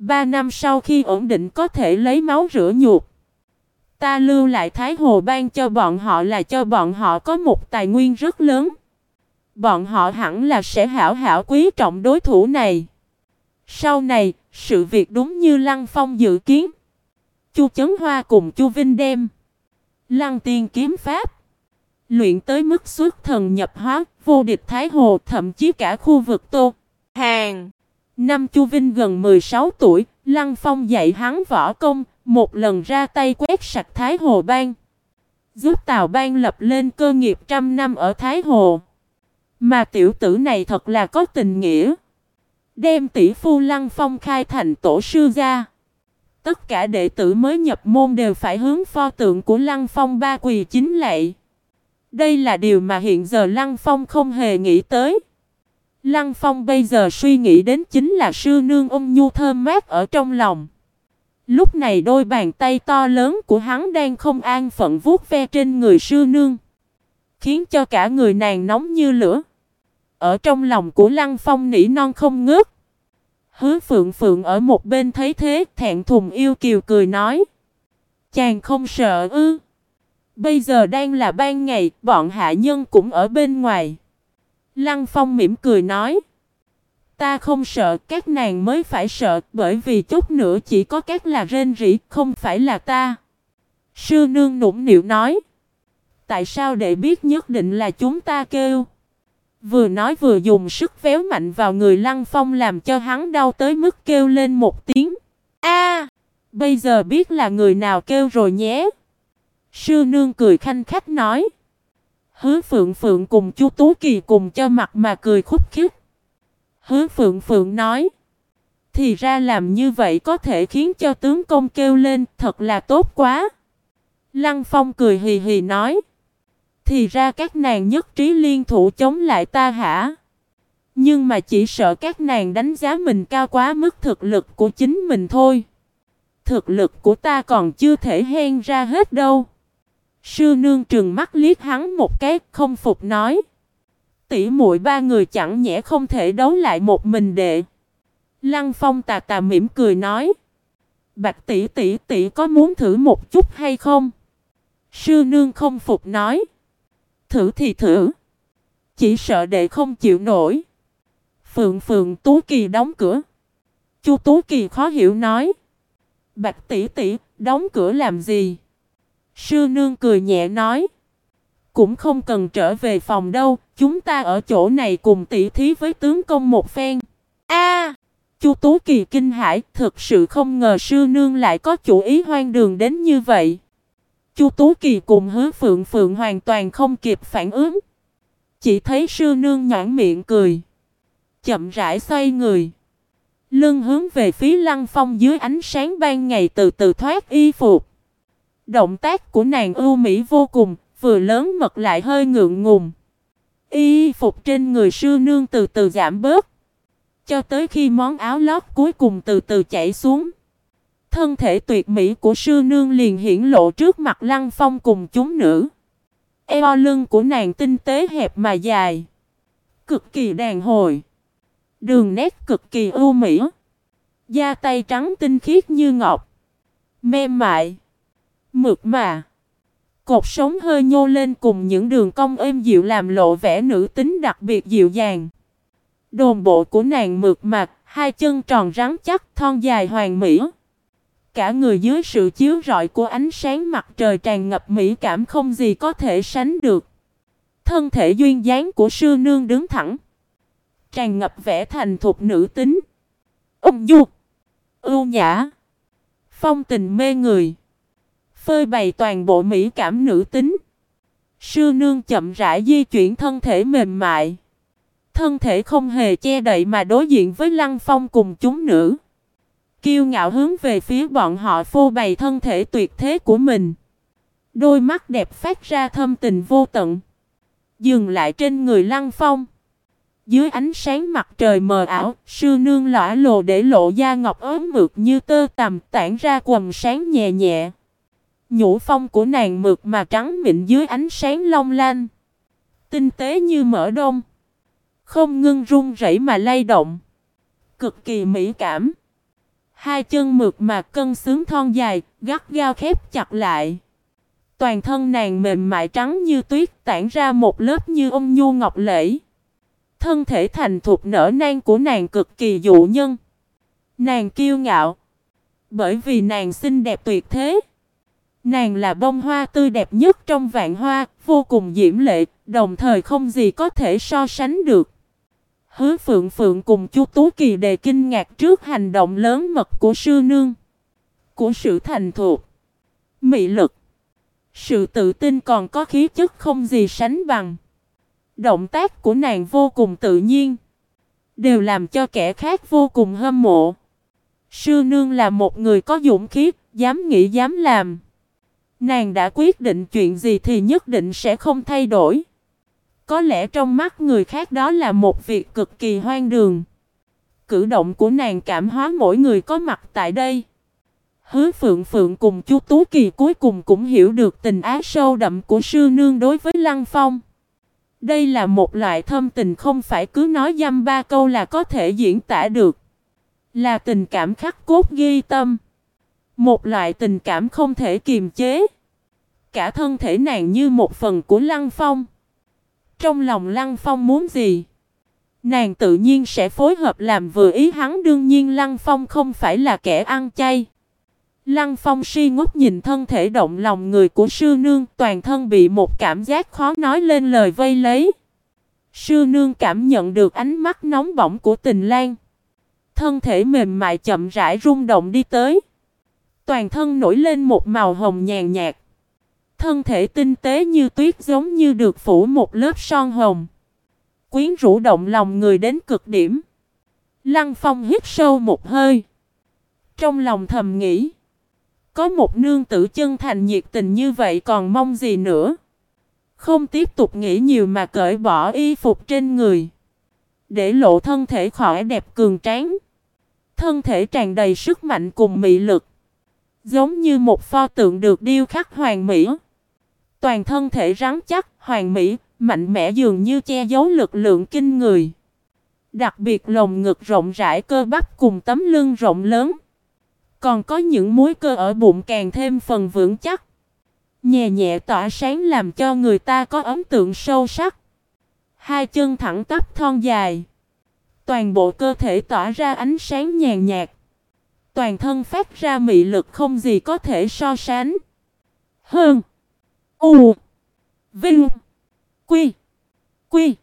3 năm sau khi ổn định có thể lấy máu rửa nhục. Ta lưu lại Thái Hồ Bang cho bọn họ là cho bọn họ có một tài nguyên rất lớn. Bọn họ hẳn là sẽ hảo hảo quý trọng đối thủ này. Sau này, sự việc đúng như Lăng Phong dự kiến. Chu Chấn Hoa cùng Chu Vinh đem Lăng Tiên kiếm pháp luyện tới mức xuất thần nhập hóa, vô địch Thái Hồ, thậm chí cả khu vực Tô Hàng. Năm Chu Vinh gần 16 tuổi, Lăng Phong dạy hắn võ công, một lần ra tay quét sạch Thái Hồ Bang, giúp Tào Bang lập lên cơ nghiệp 100 năm ở Thái Hồ. Mà tiểu tử này thật là có tình nghĩa, đem tỷ phu Lăng Phong khai thành tổ sư gia. Tất cả đệ tử mới nhập môn đều phải hướng pho tượng của Lăng Phong ba quỳ chính lạy. Đây là điều mà hiện giờ Lăng Phong không hề nghĩ tới. Lăng Phong bây giờ suy nghĩ đến chính là sư nương ôn nhu thơm mát ở trong lòng. Lúc này đôi bàn tay to lớn của hắn đang không an phận vuốt ve trên người sư nương, khiến cho cả người nàng nóng như lửa. Ở trong lòng của Lăng Phong nỉ non không ngớt. Hứa Phượng Phượng ở một bên thấy thế, thẹn thùng yêu kiều cười nói: chàng không sợ ư? Bây giờ đang là ban ngày, bọn hạ nhân cũng ở bên ngoài. Lăng Phong mỉm cười nói: ta không sợ, các nàng mới phải sợ, bởi vì chút nữa chỉ có các là rên rỉ, không phải là ta. Sư nương nũng nịu nói: tại sao đệ biết nhất định là chúng ta kêu? Vừa nói vừa dùng sức véo mạnh vào người Lăng Phong làm cho hắn đau tới mức kêu lên một tiếng a. Bây giờ biết là người nào kêu rồi nhé. Sư nương cười khanh khách nói. Hứa Phượng Phượng cùng Chu Tú Kỳ cùng cho mặt mà cười khúc khích. Hứa Phượng Phượng nói: thì ra làm như vậy có thể khiến cho tướng công kêu lên, thật là tốt quá. Lăng Phong cười hì hì nói: thì ra các nàng nhất trí liên thủ chống lại ta hả? Nhưng mà chỉ sợ các nàng đánh giá mình cao quá mức thực lực của chính mình thôi. Thực lực của ta còn chưa thể hen ra hết đâu. Sư nương trừng mắt liếc hắn một cái, không phục nói: tỷ muội ba người chẳng nhẽ không thể đấu lại một mình đệ? Lăng Phong tà tà mỉm cười nói: Bạch tỷ tỷ tỷ có muốn thử một chút hay không? Sư nương không phục nói: thử thì thử, chỉ sợ đệ không chịu nổi. Phượng Phượng Tú Kỳ đóng cửa. Chu Tú Kỳ khó hiểu nói: Bạch tỷ tỷ, đóng cửa làm gì? Sư nương cười nhẹ nói: cũng không cần trở về phòng đâu, chúng ta ở chỗ này cùng tỉ thí với tướng công một phen. A! Chu Tú Kỳ kinh hãi, thực sự không ngờ sư nương lại có chủ ý hoang đường đến như vậy. Chu Tú Kỳ cùng Hứa Phượng Phượng hoàn toàn không kịp phản ứng. Chỉ thấy sư nương nhõn miệng cười, chậm rãi xoay người, lưng hướng về phía Lăng Phong dưới ánh sáng ban ngày từ từ thoát y phục. Động tác của nàng ưu mỹ vô cùng, vừa lớn mật lại hơi ngượng ngùng. Y phục trên người sư nương từ từ giảm bớt, cho tới khi món áo lót cuối cùng từ từ chảy xuống. Thân thể tuyệt mỹ của sư nương liền hiển lộ trước mặt Lăng Phong cùng chúng nữ. Eo lưng của nàng tinh tế hẹp mà dài, cực kỳ đàn hồi, đường nét cực kỳ ưu mỹ. Da tay trắng tinh khiết như ngọc, mềm mại, mượt mà. Cột sống hơi nhô lên cùng những đường cong êm dịu làm lộ vẻ nữ tính đặc biệt dịu dàng. Đồn bộ của nàng mượt mà, hai chân tròn rắn chắc, thon dài hoàn mỹ. Cả người dưới sự chiếu rọi của ánh sáng mặt trời tràn ngập mỹ cảm không gì có thể sánh được. Thân thể duyên dáng của sư nương đứng thẳng, tràn ngập vẻ thành thục nữ tính, ung dung, ưu nhã, phong tình mê người, phơi bày toàn bộ mỹ cảm nữ tính. Sư nương chậm rãi di chuyển thân thể mềm mại, thân thể không hề che đậy mà đối diện với Lăng Phong cùng chúng nữ, kiêu ngạo hướng về phía bọn họ phô bày thân thể tuyệt thế của mình. Đôi mắt đẹp phát ra thâm tình vô tận, dừng lại trên người Lăng Phong. Dưới ánh sáng mặt trời mờ ảo, sư nương lõa lồ để lộ da ngọc ốm mượt như tơ tằm, tản ra quầng sáng nhẹ nhẹ. Nhũ phong của nàng mượt mà trắng mịn dưới ánh sáng long lanh, tinh tế như mỡ đông, không ngưng run rẩy mà lay động, cực kỳ mỹ cảm. Hai chân mượt mà cân xứng thon dài, gắt gao khép chặt lại. Toàn thân nàng mềm mại trắng như tuyết, tản ra một lớp như ôn nhu ngọc lễ. Thân thể thành thục nở nang của nàng cực kỳ dụ nhân. Nàng kiêu ngạo, bởi vì nàng xinh đẹp tuyệt thế. Nàng là bông hoa tươi đẹp nhất trong vạn hoa, vô cùng diễm lệ, đồng thời không gì có thể so sánh được. Hứa Phượng Phượng cùng Chu Tú Kỳ đề kinh ngạc trước hành động lớn mật của sư nương. Của sự thành thục, mị lực, sự tự tin còn có khí chất không gì sánh bằng. Động tác của nàng vô cùng tự nhiên, đều làm cho kẻ khác vô cùng hâm mộ. Sư nương là một người có dũng khí, dám nghĩ dám làm. Nàng đã quyết định chuyện gì thì nhất định sẽ không thay đổi. Có lẽ trong mắt người khác đó là một việc cực kỳ hoang đường. Cử động của nàng cảm hóa mỗi người có mặt tại đây. Hứa Phượng Phượng cùng Chu Tú Kỳ cuối cùng cũng hiểu được tình ái sâu đậm của sư nương đối với Lăng Phong. Đây là một loại thâm tình không phải cứ nói dăm ba câu là có thể diễn tả được. Là tình cảm khắc cốt ghi tâm. Một loại tình cảm không thể kiềm chế. Cả thân thể nàng như một phần của Lăng Phong. Trong lòng Lăng Phong muốn gì, nàng tự nhiên sẽ phối hợp làm vừa ý hắn. Đương nhiên Lăng Phong không phải là kẻ ăn chay. Lăng Phong si ngốc nhìn thân thể động lòng người của sư nương, toàn thân bị một cảm giác khó nói lên lời vây lấy. Sư nương cảm nhận được ánh mắt nóng bỏng của Tình Lang. Thân thể mềm mại chậm rãi rung động đi tới. Toàn thân nổi lên một màu hồng nhàn nhạt. Thân thể tinh tế như tuyết giống như được phủ một lớp son hồng. Quyến rũ động lòng người đến cực điểm. Lăng Phong hít sâu một hơi. Trong lòng thầm nghĩ. Có một nương tử chân thành nhiệt tình như vậy còn mong gì nữa. Không tiếp tục nghĩ nhiều mà cởi bỏ y phục trên người. Để lộ thân thể khỏe đẹp cường tráng. Thân thể tràn đầy sức mạnh cùng mị lực. Giống như một pho tượng được điêu khắc hoàn mỹ. Toàn thân thể rắn chắc, hoàn mỹ, mạnh mẽ dường như che giấu lực lượng kinh người. Đặc biệt lồng ngực rộng rãi cơ bắp cùng tấm lưng rộng lớn. Còn có những múi cơ ở bụng càng thêm phần vững chắc. Nhẹ nhẹ tỏa sáng làm cho người ta có ấn tượng sâu sắc. Hai chân thẳng tắp thon dài. Toàn bộ cơ thể tỏa ra ánh sáng nhàn nhạt. Toàn thân phát ra mị lực không gì có thể so sánh. Hơn. U. Vinh. Quy. Quy.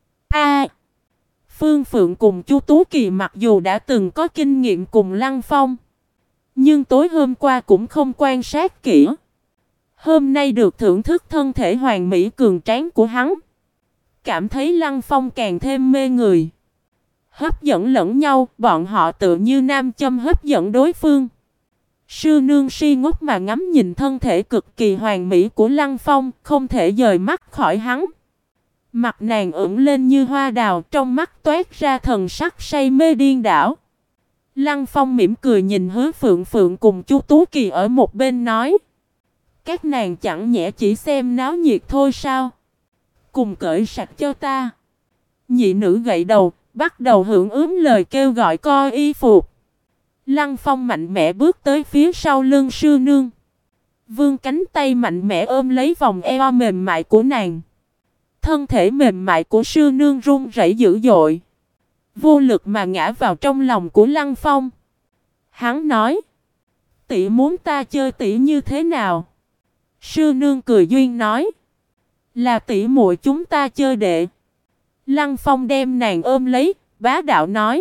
A. Phương Phượng cùng Chu Tú Kỳ mặc dù đã từng có kinh nghiệm cùng Lăng Phong. Nhưng tối hôm qua cũng không quan sát kỹ. Hôm nay được thưởng thức thân thể hoàn mỹ cường tráng của hắn. Cảm thấy Lăng Phong càng thêm mê người. Hấp dẫn lẫn nhau, bọn họ tự như nam châm hấp dẫn đối phương. Sư nương si ngốc mà ngắm nhìn thân thể cực kỳ hoàn mỹ của Lăng Phong, không thể dời mắt khỏi hắn. Mặt nàng ửng lên như hoa đào, trong mắt toát ra thần sắc say mê điên đảo. Lăng Phong mỉm cười nhìn Hứa Phượng Phượng cùng Chu Tú Kỳ ở một bên nói. Các nàng chẳng nhẽ chỉ xem náo nhiệt thôi sao? Cùng cởi sạch cho ta. Nhị nữ gậy đầu, bắt đầu hưởng ứng lời kêu gọi coi y phục. Lăng Phong mạnh mẽ bước tới phía sau lưng sư nương. Vươn cánh tay mạnh mẽ ôm lấy vòng eo mềm mại của nàng. Thân thể mềm mại của sư nương run rẩy dữ dội. Vô lực mà ngã vào trong lòng của Lăng Phong. Hắn nói. Tỷ muốn ta chơi tỷ như thế nào? Sư nương cười duyên nói. Là tỷ muội chúng ta chơi đệ. Lăng Phong đem nàng ôm lấy, bá đạo nói.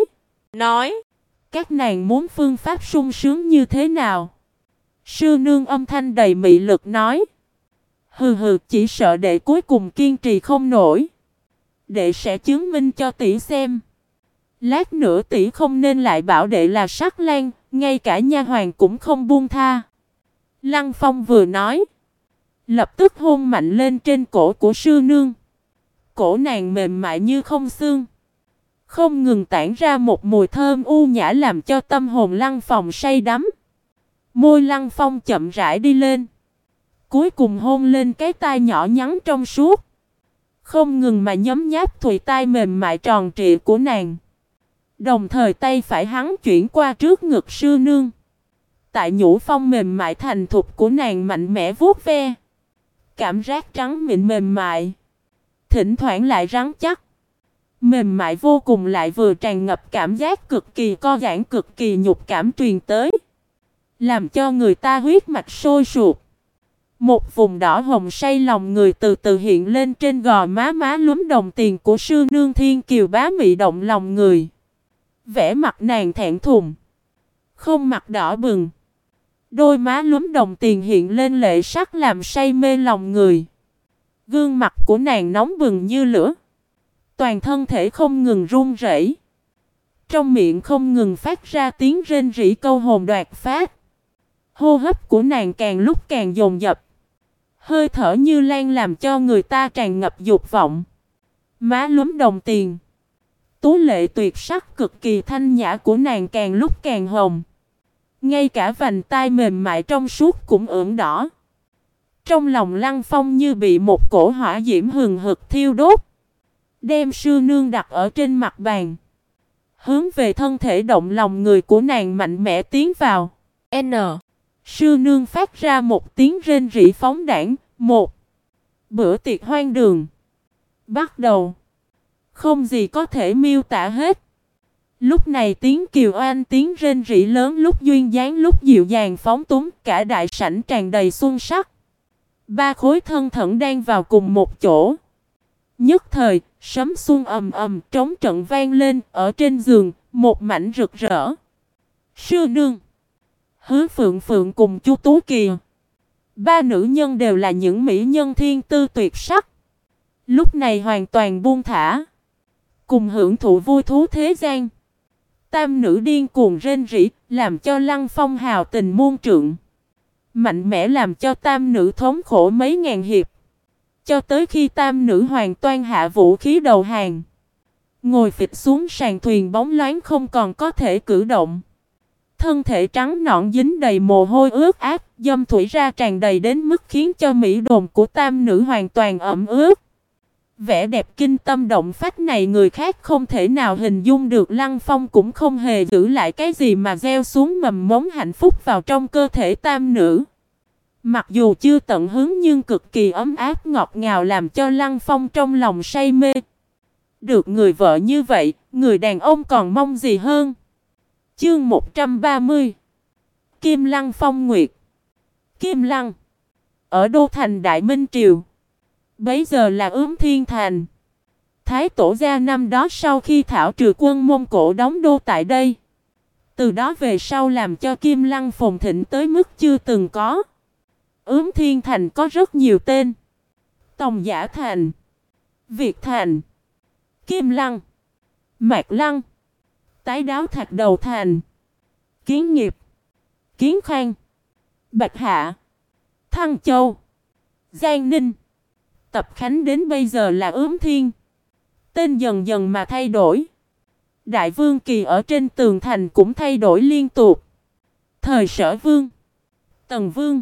Các nàng muốn phương pháp sung sướng như thế nào? Sư nương âm thanh đầy mị lực nói. Hừ hừ, chỉ sợ đệ cuối cùng kiên trì không nổi. Đệ sẽ chứng minh cho tỷ xem. Lát nữa tỷ không nên lại bảo đệ là sắc lang, ngay cả nha hoàn cũng không buông tha. Lăng Phong vừa nói, lập tức hôn mạnh lên trên cổ của sư nương. Cổ nàng mềm mại như không xương, không ngừng tản ra một mùi thơm u nhã làm cho tâm hồn Lăng Phong say đắm. Môi Lăng Phong chậm rãi đi lên, cuối cùng hôn lên cái tai nhỏ nhắn trong suốt, không ngừng mà nhấm nháp thùy tai mềm mại tròn trịa của nàng. Đồng thời tay phải hắn chuyển qua trước ngực sư nương. Tại nhũ phong mềm mại thành thục của nàng mạnh mẽ vuốt ve. Cảm giác trắng mịn mềm mại. Thỉnh thoảng lại rắn chắc. Mềm mại vô cùng lại vừa tràn ngập cảm giác cực kỳ co giãn cực kỳ nhục cảm truyền tới. Làm cho người ta huyết mạch sôi sục. Một vùng đỏ hồng say lòng người từ từ hiện lên trên gò má lúm đồng tiền của sư nương thiên kiều bá mị động lòng người. Vẻ mặt nàng thẹn thùng. Không mặt đỏ bừng. Đôi má lúm đồng tiền hiện lên lệ sắc làm say mê lòng người. Gương mặt của nàng nóng bừng như lửa. Toàn thân thể không ngừng run rẩy. Trong miệng không ngừng phát ra tiếng rên rỉ câu hồn đoạt phát. Hô hấp của nàng càng lúc càng dồn dập. Hơi thở như lan làm cho người ta tràn ngập dục vọng. Má lúm đồng tiền. Tú lệ tuyệt sắc cực kỳ thanh nhã của nàng càng lúc càng hồng. Ngay cả vành tai mềm mại trong suốt cũng ửng đỏ. Trong lòng Lăng Phong như bị một cổ hỏa diễm hừng hực thiêu đốt. Đem sư nương đặt ở trên mặt bàn. Hướng về thân thể động lòng người của nàng mạnh mẽ tiến vào. N. Sư nương phát ra một tiếng rên rỉ phóng đãng. Một bữa tiệc hoang đường bắt đầu. Không gì có thể miêu tả hết. Lúc này tiếng kiều oanh tiếng rên rỉ lớn lúc duyên dáng lúc dịu dàng phóng túng. Cả đại sảnh tràn đầy xuân sắc. Ba khối thân thẫn đang vào cùng một chỗ. Nhất thời, sấm xuân ầm ầm trống trận vang lên ở trên giường, một mảnh rực rỡ. Sư nương, Hứa Phượng Phượng cùng Chu Tú Kỳ. Ba nữ nhân đều là những mỹ nhân thiên tư tuyệt sắc. Lúc này hoàn toàn buông thả. Cùng hưởng thụ vui thú thế gian. Tam nữ điên cuồng rên rỉ, làm cho Lăng Phong hào tình muôn trượng. Mạnh mẽ làm cho tam nữ thống khổ mấy ngàn hiệp. Cho tới khi tam nữ hoàn toàn hạ vũ khí đầu hàng. Ngồi phịch xuống sàn thuyền bóng loáng không còn có thể cử động. Thân thể trắng nõn dính đầy mồ hôi ướt át, dâm thủy ra tràn đầy đến mức khiến cho mỹ đồn của tam nữ hoàn toàn ẩm ướt. Vẻ đẹp kinh tâm động phách này người khác không thể nào hình dung được. Lăng Phong cũng không hề giữ lại cái gì mà gieo xuống mầm mống hạnh phúc vào trong cơ thể tam nữ. Mặc dù chưa tận hứng nhưng cực kỳ ấm áp ngọt ngào làm cho Lăng Phong trong lòng say mê. Được người vợ như vậy, người đàn ông còn mong gì hơn? Chương 130 Kim Lăng Phong Nguyệt. Kim Lăng ở đô thành Đại Minh Triều. Bấy giờ là Ướm Thiên Thành. Thái tổ gia năm đó sau khi thảo trừ quân Mông Cổ đóng đô tại đây. Từ đó về sau làm cho Kim Lăng phồn thịnh tới mức chưa từng có. Ướm Thiên Thành có rất nhiều tên. Tòng Giả Thành, Việt Thành, Kim Lăng, Mạc Lăng, Tái Đáo Thạch Đầu Thành, Kiến Nghiệp, Kiến Khang, Bạch Hạ, Thăng Châu, Giang Ninh. Tập Khánh đến bây giờ là Ướm Thiên. Tên dần dần mà thay đổi. Đại Vương Kỳ ở trên tường thành cũng thay đổi liên tục. Thời Sở Vương, Tần Vương,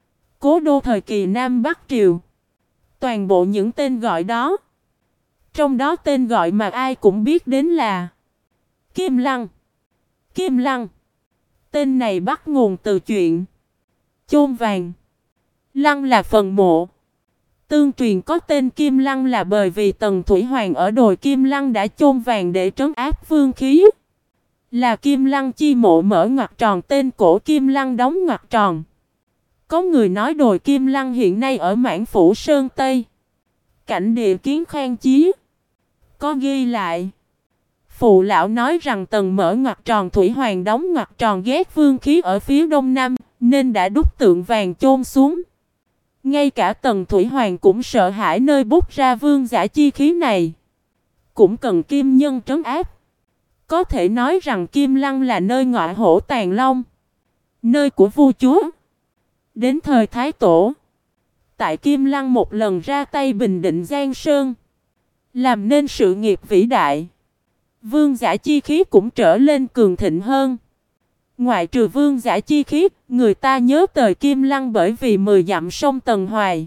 Cố đô thời kỳ Nam Bắc Triều. Toàn bộ những tên gọi đó. Trong đó tên gọi mà ai cũng biết đến là Kim Lăng. Kim Lăng. Tên này bắt nguồn từ chuyện chôn vàng. Lăng là phần mộ. Tương truyền có tên Kim Lăng là bởi vì Tần Thủy Hoàng ở đồi Kim Lăng đã chôn vàng để trấn áp vương khí. Là Kim Lăng chi mộ mở ngoặc tròn tên cổ Kim Lăng đóng ngoặc tròn. Có người nói đồi Kim Lăng hiện nay ở Mãn Phủ Sơn Tây. Cảnh địa Kiến Khang Chí. Có ghi lại. Phụ lão nói rằng Tần mở ngoặc tròn Thủy Hoàng đóng ngoặc tròn ghét vương khí ở phía đông nam, nên đã đúc tượng vàng chôn xuống. Ngay cả Tần Thủy Hoàng cũng sợ hãi nơi bút ra vương giả chi khí này. Cũng cần kim nhân trấn áp. Có thể nói rằng Kim Lăng là nơi ngọa hổ tàng long. Nơi của vua chúa. Đến thời Thái Tổ. Tại Kim Lăng một lần ra tay bình định Giang Sơn. Làm nên sự nghiệp vĩ đại. Vương giả chi khí cũng trở lên cường thịnh hơn. Ngoại trừ vương giả chi khí, người ta nhớ tới Kim Lăng bởi vì 10 dặm sông Tần Hoài.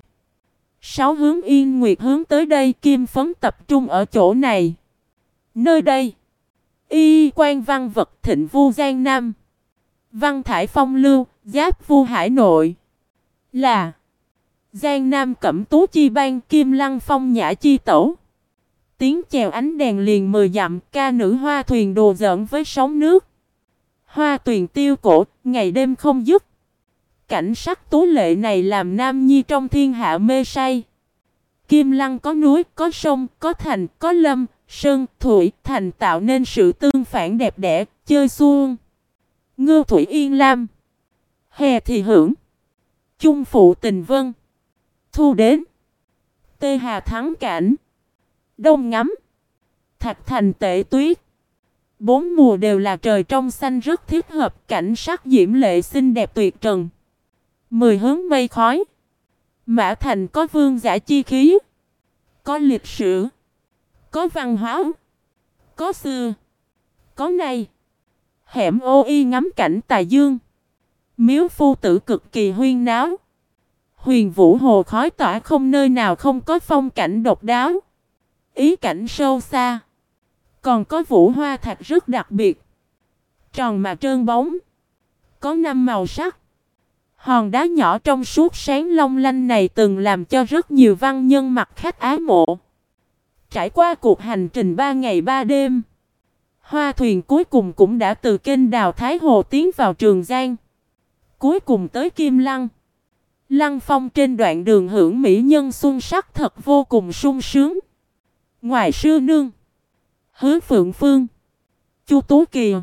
6 hướng Yên Nguyệt hướng tới đây Kim Phấn tập trung ở chỗ này. Nơi đây, Y quan văn vật thịnh vu Giang Nam. Văn thải phong lưu, giáp vu hải nội. Là Giang Nam cẩm tú chi bang kim lăng phong nhã chi tẩu. Tiếng chèo ánh đèn liền 10 dặm, ca nữ hoa thuyền đùa giỡn với sóng nước. Hoa tuyền tiêu cổ, ngày đêm không dứt. Cảnh sắc tú lệ này làm nam nhi trong thiên hạ mê say. Kim Lăng có núi, có sông, có thành, có lâm, sơn, thủy, thành tạo nên sự tương phản đẹp đẽ, chơi xuông. Ngưu thủy yên lam. Hè thì hưởng. Chung phụ tình vân. Thu đến. Tê hà thắng cảnh. Đông ngắm. Thạch thành tệ tuyết. 4 mùa đều là trời trong xanh rất thiết hợp, cảnh sắc diễm lệ xinh đẹp tuyệt trần. 10 hướng mây khói. Mã Thành có vương giả chi khí. Có lịch sử. Có văn hóa. Có xưa. Có nay. Hẻm ô y ngắm cảnh Tài Dương. Miếu phu tử cực kỳ huyên náo. Huyền Vũ hồ khói tỏa không nơi nào không có phong cảnh độc đáo. Ý cảnh sâu xa. Còn có vũ hoa thạch rất đặc biệt. Tròn mà trơn bóng. Có 5 màu sắc. Hòn đá nhỏ trong suốt sáng long lanh này từng làm cho rất nhiều văn nhân mặc khách ái mộ. Trải qua cuộc hành trình 3 ngày 3 đêm, hoa thuyền cuối cùng cũng đã từ kênh đào Thái Hồ tiến vào Trường Giang. Cuối cùng tới Kim Lăng. Lăng Phong trên đoạn đường hưởng mỹ nhân xuân sắc thật vô cùng sung sướng. Ngoài sư nương, Hứa Phượng Phương, Chu Tú Kỳ,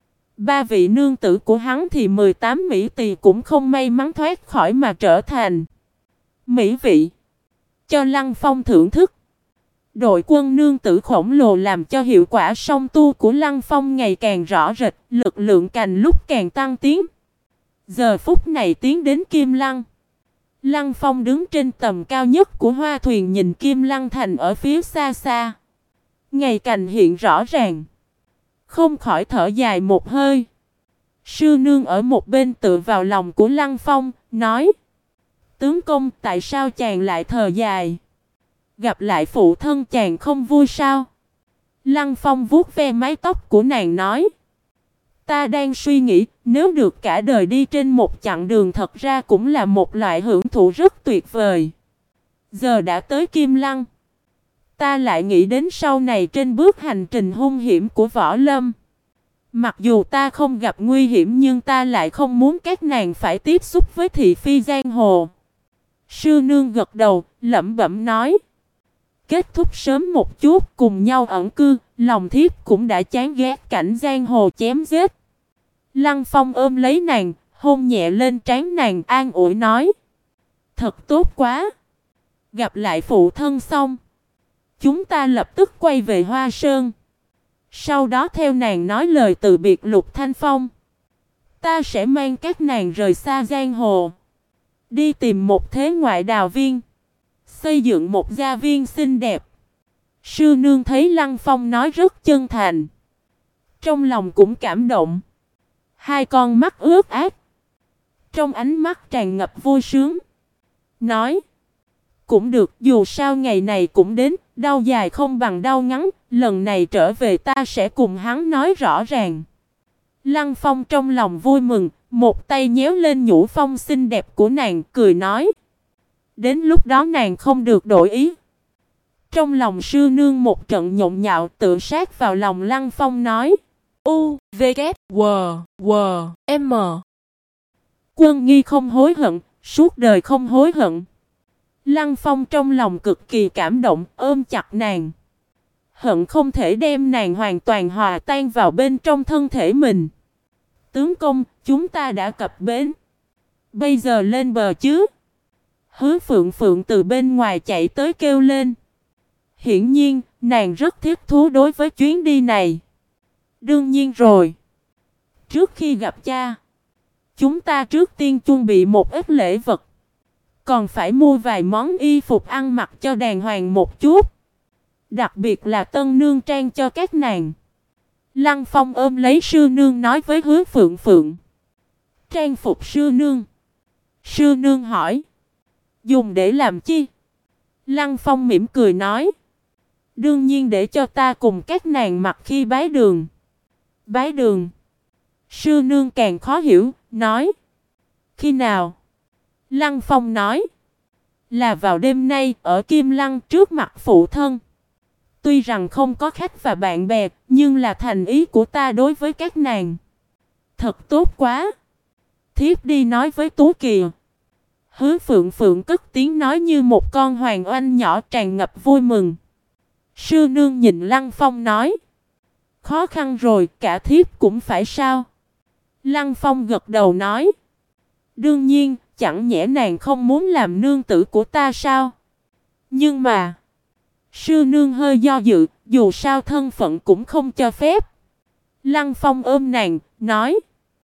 3 vị nương tử của hắn thì 18 mỹ tỳ cũng không may mắn thoát khỏi mà trở thành mỹ vị. Cho Lăng Phong thưởng thức. Đội quân nương tử khổng lồ làm cho hiệu quả song tu của Lăng Phong ngày càng rõ rệt, lực lượng càng lúc càng tăng tiến. Giờ phút này tiến đến Kim Lăng. Lăng Phong đứng trên tầm cao nhất của hoa thuyền nhìn Kim Lăng thành ở phía xa xa. Ngày càng hiện rõ ràng. Không khỏi thở dài một hơi. Sư nương ở một bên tựa vào lòng của Lăng Phong, nói: tướng công, tại sao chàng lại thở dài? Gặp lại phụ thân chàng không vui sao? Lăng Phong vuốt ve mái tóc của nàng nói: ta đang suy nghĩ, nếu được cả đời đi trên một chặng đường thật ra cũng là một loại hưởng thụ rất tuyệt vời. Giờ đã tới Kim Lăng, ta lại nghĩ đến sau này trên bước hành trình hung hiểm của Võ Lâm. Mặc dù ta không gặp nguy hiểm nhưng ta lại không muốn các nàng phải tiếp xúc với thị phi giang hồ. Sư nương gật đầu, lẩm bẩm nói: kết thúc sớm một chút, cùng nhau ẩn cư, lòng thiếp cũng đã chán ghét cảnh giang hồ chém giết. Lăng Phong ôm lấy nàng, hôn nhẹ lên trán nàng, an ủi nói: thật tốt quá. Gặp lại phụ thân xong, chúng ta lập tức quay về Hoa Sơn. Sau đó theo nàng nói lời từ biệt Lục Thanh Phong. Ta sẽ mang các nàng rời xa giang hồ, đi tìm một thế ngoại đào viên, xây dựng một gia viên xinh đẹp. Sư nương thấy Lăng Phong nói rất chân thành, trong lòng cũng cảm động. Hai con mắt ướt át, trong ánh mắt tràn ngập vui sướng, nói: cũng được, dù sao ngày này cũng đến, đau dài không bằng đau ngắn, lần này trở về ta sẽ cùng hắn nói rõ ràng. Lăng Phong trong lòng vui mừng, một tay nhéo lên nhũ phong xinh đẹp của nàng, cười nói: đến lúc đó nàng không được đổi ý. Trong lòng sư nương một trận nhộn nhạo, tự sát vào lòng Lăng Phong nói: U, V, K, W, W, M. Quân nghi không hối hận, suốt đời không hối hận. Lăng Phong trong lòng cực kỳ cảm động, ôm chặt nàng. Hận không thể đem nàng hoàn toàn hòa tan vào bên trong thân thể mình. Tướng công, chúng ta đã cập bến. Bây giờ lên bờ chứ? Hứa Phượng Phượng từ bên ngoài chạy tới kêu lên. Hiển nhiên, nàng rất thiết thú đối với chuyến đi này. Đương nhiên rồi. Trước khi gặp cha, chúng ta trước tiên chuẩn bị một ít lễ vật. Còn phải mua vài món y phục ăn mặc cho đàng hoàng một chút. Đặc biệt là tân nương trang cho các nàng. Lăng Phong ôm lấy sư nương nói với Hứa Phượng Phượng. Trang phục sư nương. Sư nương hỏi: dùng để làm chi? Lăng Phong mỉm cười nói: đương nhiên để cho ta cùng các nàng mặc khi bái đường. Bái đường. Sư nương càng khó hiểu, nói. Khi nào? Lăng Phong nói. Là vào đêm nay ở Kim Lăng trước mặt phụ thân. Tuy rằng không có khách và bạn bè, nhưng là thành ý của ta đối với các nàng. Thật tốt quá. Thiếp đi nói với Tú Kỳ. Hứa Phượng Phượng cất tiếng nói như một con hoàng oanh nhỏ tràn ngập vui mừng. Sư nương nhìn Lăng Phong nói. Khó khăn rồi, cả thiếp cũng phải sao? Lăng Phong gật đầu nói. Đương nhiên, chẳng nhẽ nàng không muốn làm nương tử của ta sao? Nhưng mà, sư nương hơi do dự, dù sao thân phận cũng không cho phép. Lăng Phong ôm nàng, nói.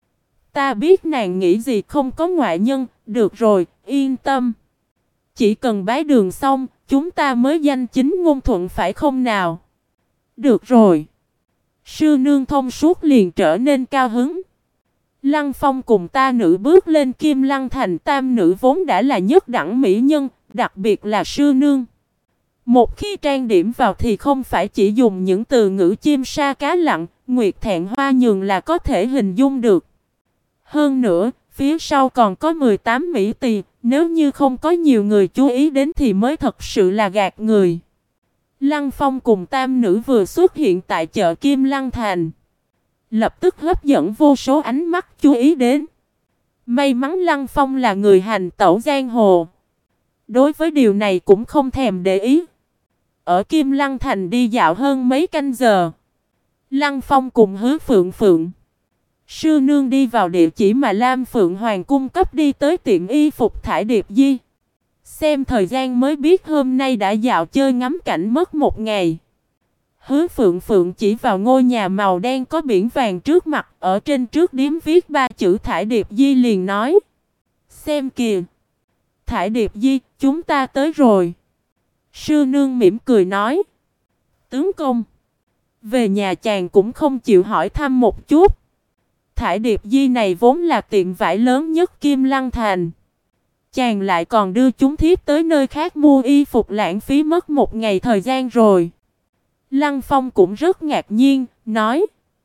Ta biết nàng nghĩ gì không có ngoại nhân, được rồi, yên tâm. Chỉ cần bái đường xong, chúng ta mới danh chính ngôn thuận phải không nào? Được rồi. Sư nương thông suốt liền trở nên cao hứng. Lăng Phong cùng ta nữ bước lên Kim Lăng thành, tam nữ vốn đã là nhất đẳng mỹ nhân, đặc biệt là sư nương. Một khi trang điểm vào thì không phải chỉ dùng những từ ngữ chim sa cá lặng, nguyệt thẹn hoa nhường là có thể hình dung được. Hơn nữa, phía sau còn có 18 mỹ tỳ, nếu như không có nhiều người chú ý đến thì mới thật sự là gạt người. Lăng Phong cùng tam nữ vừa xuất hiện tại chợ Kim Lăng thành, lập tức hấp dẫn vô số ánh mắt chú ý đến. May mắn Lăng Phong là người hành tẩu giang hồ, đối với điều này cũng không thèm để ý. Ở Kim Lăng thành đi dạo hơn mấy canh giờ, Lăng Phong cùng Hứa Phượng Phượng, sư nương đi vào địa chỉ mà Lam Phượng Hoàng cung cấp, đi tới tiệm y phục Thải Điệp Di. Xem thời gian mới biết hôm nay đã dạo chơi ngắm cảnh mất một ngày. Hứa Phượng Phượng chỉ vào ngôi nhà màu đen có biển vàng trước mặt, ở trên trước điếm viết 3 chữ Thải Điệp Di liền nói. Xem kìa. Thải Điệp Di, chúng ta tới rồi. Sư nương mỉm cười nói. Tướng công. Về nhà chàng cũng không chịu hỏi thăm một chút. Thải Điệp Di này vốn là tiệm vải lớn nhất Kim Lăng thành. Chàng lại còn đưa chúng thiếp tới nơi khác mua y phục, lãng phí mất một ngày thời gian rồi. Lăng Phong cũng rất ngạc nhiên, nói.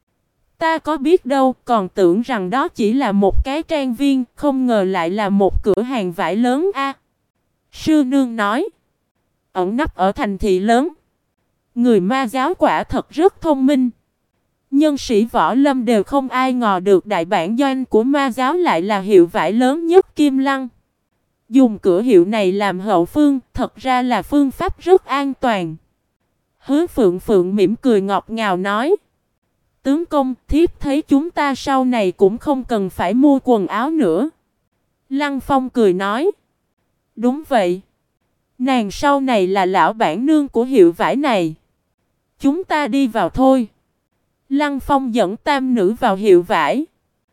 Ta có biết đâu, còn tưởng rằng đó chỉ là một cái trang viên, không ngờ lại là một cửa hàng vải lớn a. Sư nương nói. Ẩn nấp ở thành thị lớn. Người Ma giáo quả thật rất thông minh. Nhân sĩ võ lâm đều không ai ngờ được đại bản doanh của Ma giáo lại là hiệu vải lớn nhất Kim Lăng. Dùng cửa hiệu này làm hậu phương, thật ra là phương pháp rất an toàn. Hứa Phượng Phượng mỉm cười ngọt ngào nói. Tướng công, thiếp thấy chúng ta sau này cũng không cần phải mua quần áo nữa. Lăng Phong cười nói. Đúng vậy. Nàng sau này là lão bản nương của hiệu vải này. Chúng ta đi vào thôi. Lăng Phong dẫn tam nữ vào hiệu vải.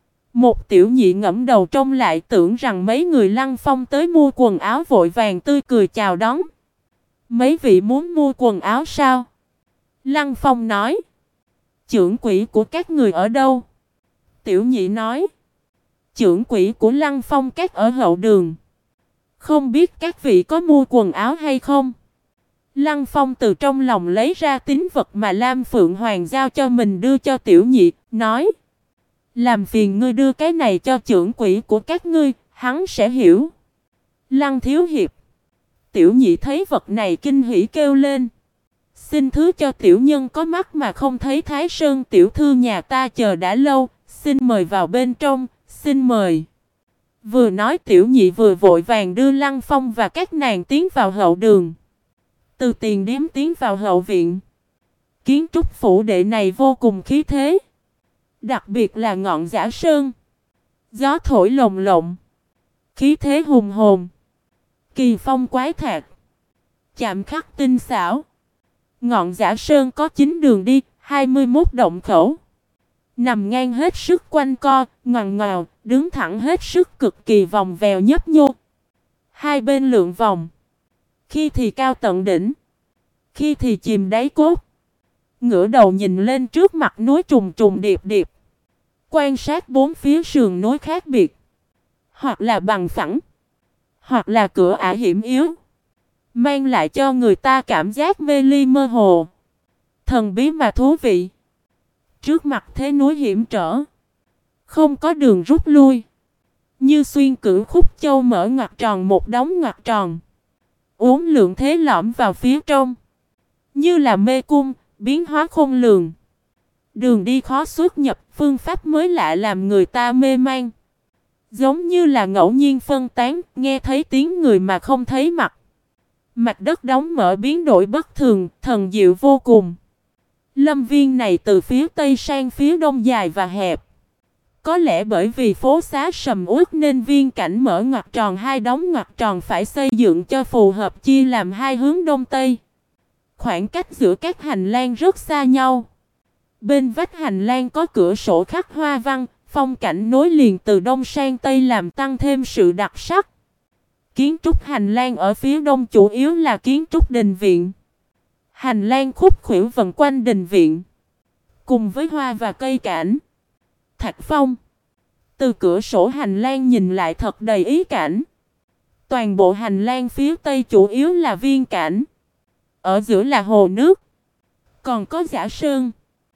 Một tiểu nhị ngẫm đầu trông lại, tưởng rằng mấy người Lăng Phong tới mua quần áo, vội vàng tươi cười chào đón. Mấy vị muốn mua quần áo sao? Lăng Phong nói. Trưởng quỹ của các người ở đâu? Tiểu nhị nói. Trưởng quỹ của Lăng Phong các ở hậu đường. Không biết các vị có mua quần áo hay không? Lăng Phong từ trong lòng lấy ra tín vật mà Lam Phượng Hoàng giao cho mình, đưa cho tiểu nhị, nói. Làm phiền ngươi đưa cái này cho trưởng quỹ của các ngươi, hắn sẽ hiểu. Lăng thiếu hiệp. Tiểu nhị thấy vật này kinh hỉ kêu lên. Xin thứ cho tiểu nhân có mắt mà không thấy Thái Sơn tiểu thư nhà ta chờ đã lâu, xin mời vào bên trong, xin mời. Vừa nói tiểu nhị vừa vội vàng đưa Lăng Phong và các nàng tiến vào hậu đường. Từ tiền điếm tiến vào hậu viện. Kiến trúc phủ đệ này vô cùng khí thế. Đặc biệt là ngọn Giả Sơn. Gió thổi lồng lộng. Khí thế hùng hồn. Kỳ phong quái thạc. Chạm khắc tinh xảo. Ngọn Giả Sơn có 9 đường đi, 21 động khẩu. Nằm ngang hết sức quanh co, ngoằn ngoèo, đứng thẳng hết sức cực kỳ vòng vèo nhấp nhô. Hai bên lượn vòng. Khi thì cao tận đỉnh. Khi thì chìm đáy cốt. Ngửa đầu nhìn lên trước mặt núi trùng trùng điệp điệp. Quan sát bốn phía sườn núi khác biệt. Hoặc là bằng phẳng. Hoặc là cửa ải hiểm yếu. Mang lại cho người ta cảm giác mê ly mơ hồ. Thần bí mà thú vị. Trước mặt thế núi hiểm trở, không có đường rút lui. Như xuyên cửu khúc châu mở ngoặt tròn một đống ngoặt tròn. Uốn lượn thế lõm vào phía trong. Như là mê cung, biến hóa khôn lường. Đường đi khó xuất nhập, phương pháp mới lạ làm người ta mê man. Giống như là ngẫu nhiên phân tán, nghe thấy tiếng người mà không thấy mặt. Mặt đất đóng mở biến đổi bất thường, thần diệu vô cùng. Lâm viên này từ phía tây sang phía đông dài và hẹp. Có lẽ bởi vì phố xá sầm uất nên viên cảnh mở ngoặt tròn hai đống ngoặt tròn phải xây dựng cho phù hợp, chia làm hai hướng đông tây. Khoảng cách giữa các hành lang rất xa nhau. Bên vách hành lang có cửa sổ khắc hoa văn, phong cảnh nối liền từ đông sang tây làm tăng thêm sự đặc sắc. Kiến trúc hành lang ở phía đông chủ yếu là kiến trúc đình viện. Hành lang khúc khuỷu vần quanh đình viện, cùng với hoa và cây cảnh, thạch phong. Từ cửa sổ hành lang nhìn lại thật đầy ý cảnh. Toàn bộ hành lang phía tây chủ yếu là viên cảnh. Ở giữa là hồ nước. Còn có giả sơn,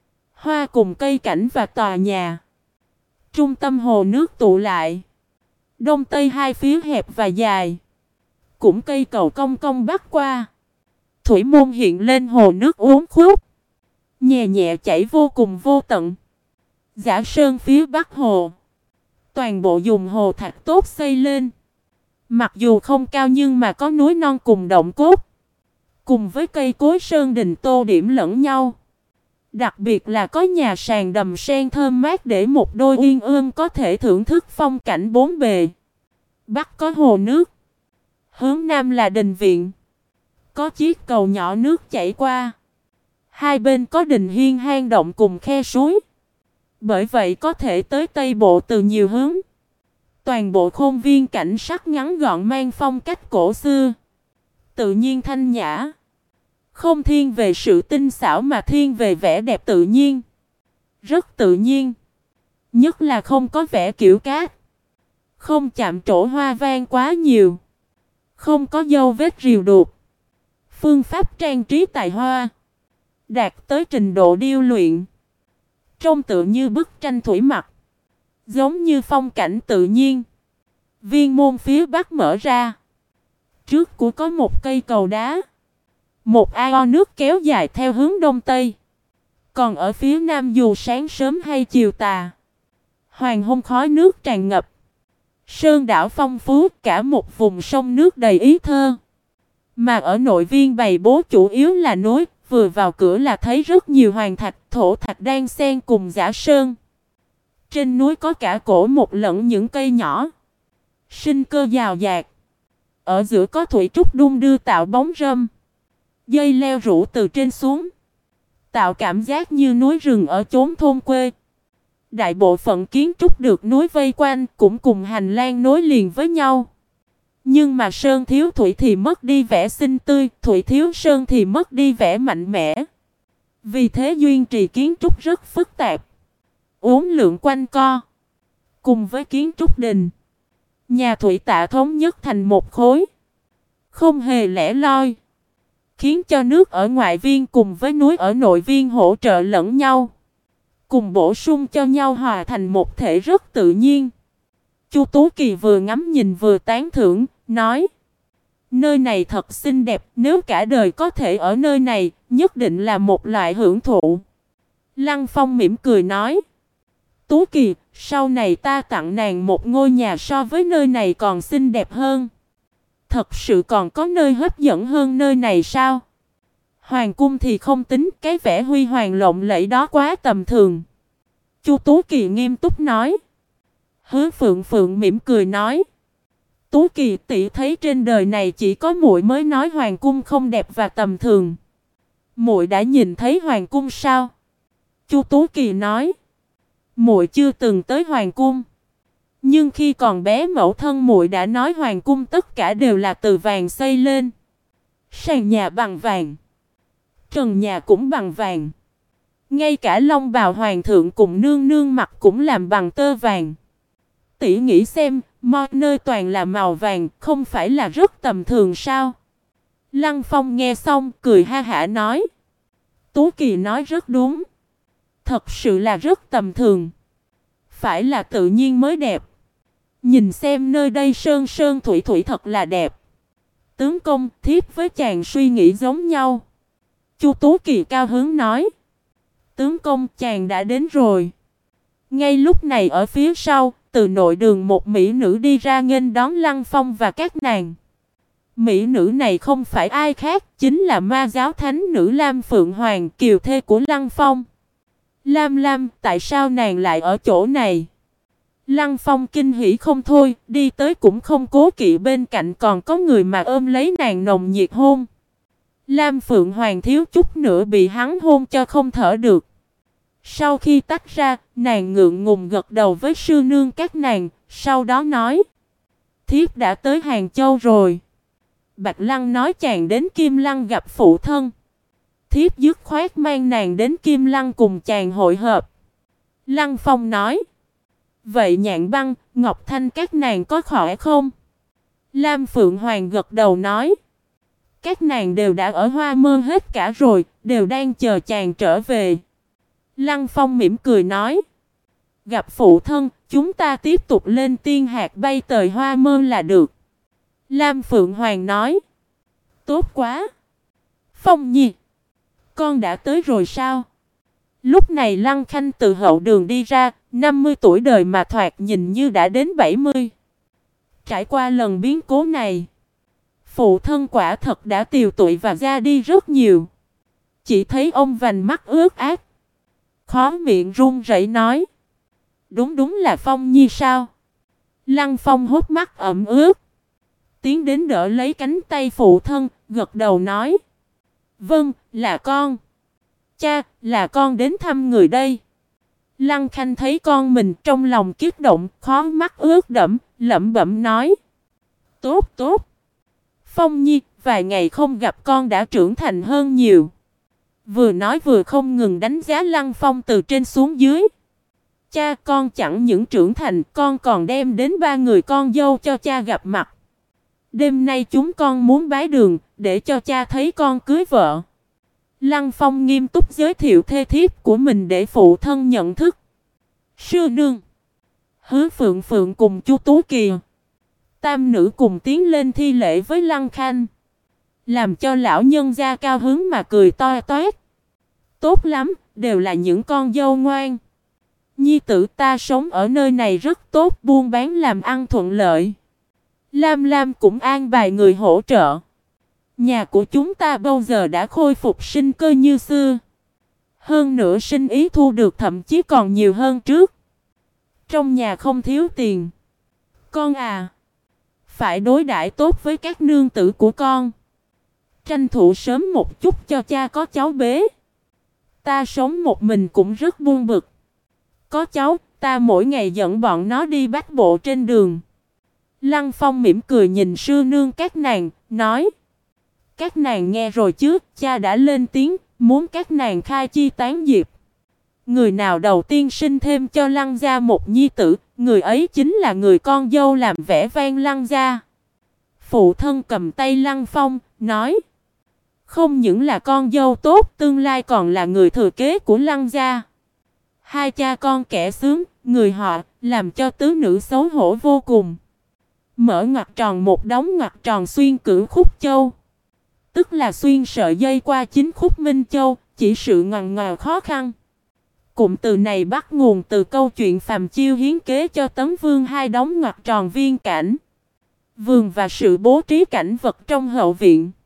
hoa cùng cây cảnh và tòa nhà. Trung tâm hồ nước tụ lại. Đông tây hai phía hẹp và dài. Cũng cây cầu cong cong bắc qua. Thủy môn hiện lên hồ nước uốn khúc, nhẹ nhẹ chảy vô cùng vô tận. Giả sơn phía bắc hồ, toàn bộ dùng hồ thạch tốt xây lên. Mặc dù không cao nhưng mà có núi non cùng động cốt, cùng với cây cối sơn đình tô điểm lẫn nhau. Đặc biệt là có nhà sàn đầm sen thơm mát để một đôi uyên ương có thể thưởng thức phong cảnh bốn bề. Bắc có hồ nước, hướng nam là đình viện. Có chiếc cầu nhỏ nước chảy qua. Hai bên có đình hiên hang động cùng khe suối. Bởi vậy có thể tới Tây Bộ từ nhiều hướng. Toàn bộ khuôn viên cảnh sắc ngắn gọn mang phong cách cổ xưa. Tự nhiên thanh nhã. Không thiên về sự tinh xảo mà thiên về vẻ đẹp tự nhiên. Rất tự nhiên. Nhất là không có vẻ kiểu cát. Không chạm trổ hoa văn quá nhiều. Không có dấu vết rìu đục. Phương pháp trang trí tài hoa đạt tới trình độ điêu luyện. Trông tựa như bức tranh thủy mặc. Giống như phong cảnh tự nhiên. Viên môn phía bắc mở ra. Trước của có một cây cầu đá. Một ao nước kéo dài theo hướng đông tây. Còn ở phía nam dù sáng sớm hay chiều tà, hoàng hôn khói nước tràn ngập. Sơn đảo phong phú, cả một vùng sông nước đầy ý thơ. Mà ở nội viên bày bố chủ yếu là núi, vừa vào cửa là thấy rất nhiều hoàng thạch, thổ thạch đang xen cùng giả sơn. Trên núi có cả cổ một lẫn những cây nhỏ, sinh cơ giàu dạt. Ở giữa có thủy trúc đung đưa tạo bóng râm. Dây leo rủ từ trên xuống, tạo cảm giác như núi rừng ở chốn thôn quê. Đại bộ phận kiến trúc được núi vây quanh, cũng cùng hành lang nối liền với nhau. Nhưng mà sơn thiếu thủy thì mất đi vẻ xinh tươi, thủy thiếu sơn thì mất đi vẻ mạnh mẽ. Vì thế duy trì kiến trúc rất phức tạp, uốn lượn quanh co. Cùng với kiến trúc đình, nhà thủy tạ thống nhất thành một khối, không hề lẻ loi, khiến cho nước ở ngoại viên cùng với núi ở nội viên hỗ trợ lẫn nhau, cùng bổ sung cho nhau hòa thành một thể rất tự nhiên. Chu Tú Kỳ vừa ngắm nhìn vừa tán thưởng, nói: nơi này thật xinh đẹp, nếu cả đời có thể ở nơi này, nhất định là một loại hưởng thụ. Lăng Phong mỉm cười nói: Tú Kỳ, sau này ta tặng nàng một ngôi nhà so với nơi này còn xinh đẹp hơn. Thật sự còn có nơi hấp dẫn hơn nơi này sao? Hoàng cung thì không tính, cái vẻ huy hoàng lộng lẫy đó quá tầm thường. Chu Tú Kỳ nghiêm túc nói. Hứa Phượng Phượng mỉm cười nói: Tú Kỳ tỷ thấy trên đời này chỉ có muội mới nói hoàng cung không đẹp và tầm thường. Muội đã nhìn thấy hoàng cung sao? Chu Tú Kỳ nói: Muội chưa từng tới hoàng cung, nhưng khi còn bé mẫu thân muội đã nói hoàng cung tất cả đều là từ vàng xây lên. Sàn nhà bằng vàng, trần nhà cũng bằng vàng, ngay cả long bào hoàng thượng cùng nương nương mặc cũng làm bằng tơ vàng. Tỷ nghĩ xem, mọi nơi toàn là màu vàng, không phải là rất tầm thường sao? Lăng Phong nghe xong cười ha hả nói: Tú Kỳ nói rất đúng. Thật sự là rất tầm thường. Phải là tự nhiên mới đẹp. Nhìn xem nơi đây sơn sơn thủy thủy thật là đẹp. Tướng công, thiếp với chàng suy nghĩ giống nhau. Chu Tú Kỳ cao hứng nói. Tướng công, chàng đã đến rồi. Ngay lúc này ở phía sau, từ nội đường một mỹ nữ đi ra nghênh đón Lăng Phong và các nàng. Mỹ nữ này không phải ai khác, chính là ma giáo thánh nữ Lam Phượng Hoàng, kiều thê của Lăng Phong. Lam Lam, tại sao nàng lại ở chỗ này? Lăng Phong kinh hỉ không thôi, đi tới cũng không cố kỵ, bên cạnh còn có người mà ôm lấy nàng nồng nhiệt hôn. Lam Phượng Hoàng thiếu chút nữa bị hắn hôn cho không thở được. Sau khi tách ra, nàng ngượng ngùng gật đầu với sư nương các nàng, sau đó nói. Thiếp đã tới Hàng Châu rồi. Bạch Lăng nói chàng đến Kim Lăng gặp phụ thân. Thiếp dứt khoát mang nàng đến Kim Lăng cùng chàng hội hợp. Lăng Phong nói. Vậy Nhạn Băng, Ngọc Thanh các nàng có khỏe không? Lam Phượng Hoàng gật đầu nói. Các nàng đều đã ở Hoa Mơ hết cả rồi, đều đang chờ chàng trở về. Lăng Phong mỉm cười nói. Gặp phụ thân, chúng ta tiếp tục lên tiên hạt bay tới Hoa Mơ là được. Lam Phượng Hoàng nói. Tốt quá. Phong Nhi, con đã tới rồi sao? Lúc này Lăng Khanh từ hậu đường đi ra, 50 tuổi đời mà thoạt nhìn như đã đến 70. Trải qua lần biến cố này, phụ thân quả thật đã tiều tụy và ra đi rất nhiều. Chỉ thấy ông vành mắt ướt át, khó miệng run rẩy nói. Đúng là Phong Nhi sao? Lăng Phong hốt mắt ẩm ướt, tiến đến đỡ lấy cánh tay phụ thân, gật đầu nói. Vâng, là con. Cha, là con đến thăm người đây. Lăng Khanh thấy con mình trong lòng kích động, khó mắt ướt đẫm, lẩm bẩm nói. Tốt. Phong Nhi, vài ngày không gặp con đã trưởng thành hơn nhiều. Vừa nói vừa không ngừng đánh giá Lăng Phong từ trên xuống dưới. Cha, con chẳng những trưởng thành, con còn đem đến 3 người con dâu cho cha gặp mặt. Đêm nay chúng con muốn bái đường, để cho cha thấy con cưới vợ. Lăng Phong nghiêm túc giới thiệu thê thiếp của mình để phụ thân nhận thức. Sư nương, Hứa Phượng Phượng cùng Chu Tú Kỳ, tam nữ cùng tiến lên thi lễ với Lăng Khanh, làm cho lão nhân gia cao hứng mà cười to toét. Tốt lắm, đều là những con dâu ngoan. Nhi tử ta sống ở nơi này rất tốt, buôn bán làm ăn thuận lợi. Lam Lam cũng an bài người hỗ trợ. Nhà của chúng ta bây giờ đã khôi phục sinh cơ như xưa. Hơn nữa sinh ý thu được thậm chí còn nhiều hơn trước. Trong nhà không thiếu tiền. Con à, phải đối đãi tốt với các nương tử của con. Tranh thủ sớm một chút cho cha có cháu bế. Ta sống một mình cũng rất buồn bực. Có cháu, ta mỗi ngày dẫn bọn nó đi bách bộ trên đường. Lăng Phong mỉm cười nhìn sư nương các nàng, nói. Các nàng nghe rồi chứ, cha đã lên tiếng, muốn các nàng khai chi tán diệp. Người nào đầu tiên sinh thêm cho Lăng gia một nhi tử, người ấy chính là người con dâu làm vẻ vang Lăng gia. Phụ thân cầm tay Lăng Phong, nói. Không những là con dâu tốt, tương lai còn là người thừa kế của Lăng gia. Hai cha con kẻ sướng, người họ, làm cho tứ nữ xấu hổ vô cùng. Mở ngoặc tròn một đống ngoặc tròn xuyên cửu khúc châu. Tức là xuyên sợi dây qua 9 khúc minh châu, chỉ sự ngoằn ngoèo khó khăn. Cụm từ này bắt nguồn từ câu chuyện Phàm Chiêu hiến kế cho Tấn Vương 2 đống ngoặc tròn viên cảnh. Vườn và sự bố trí cảnh vật trong hậu viện.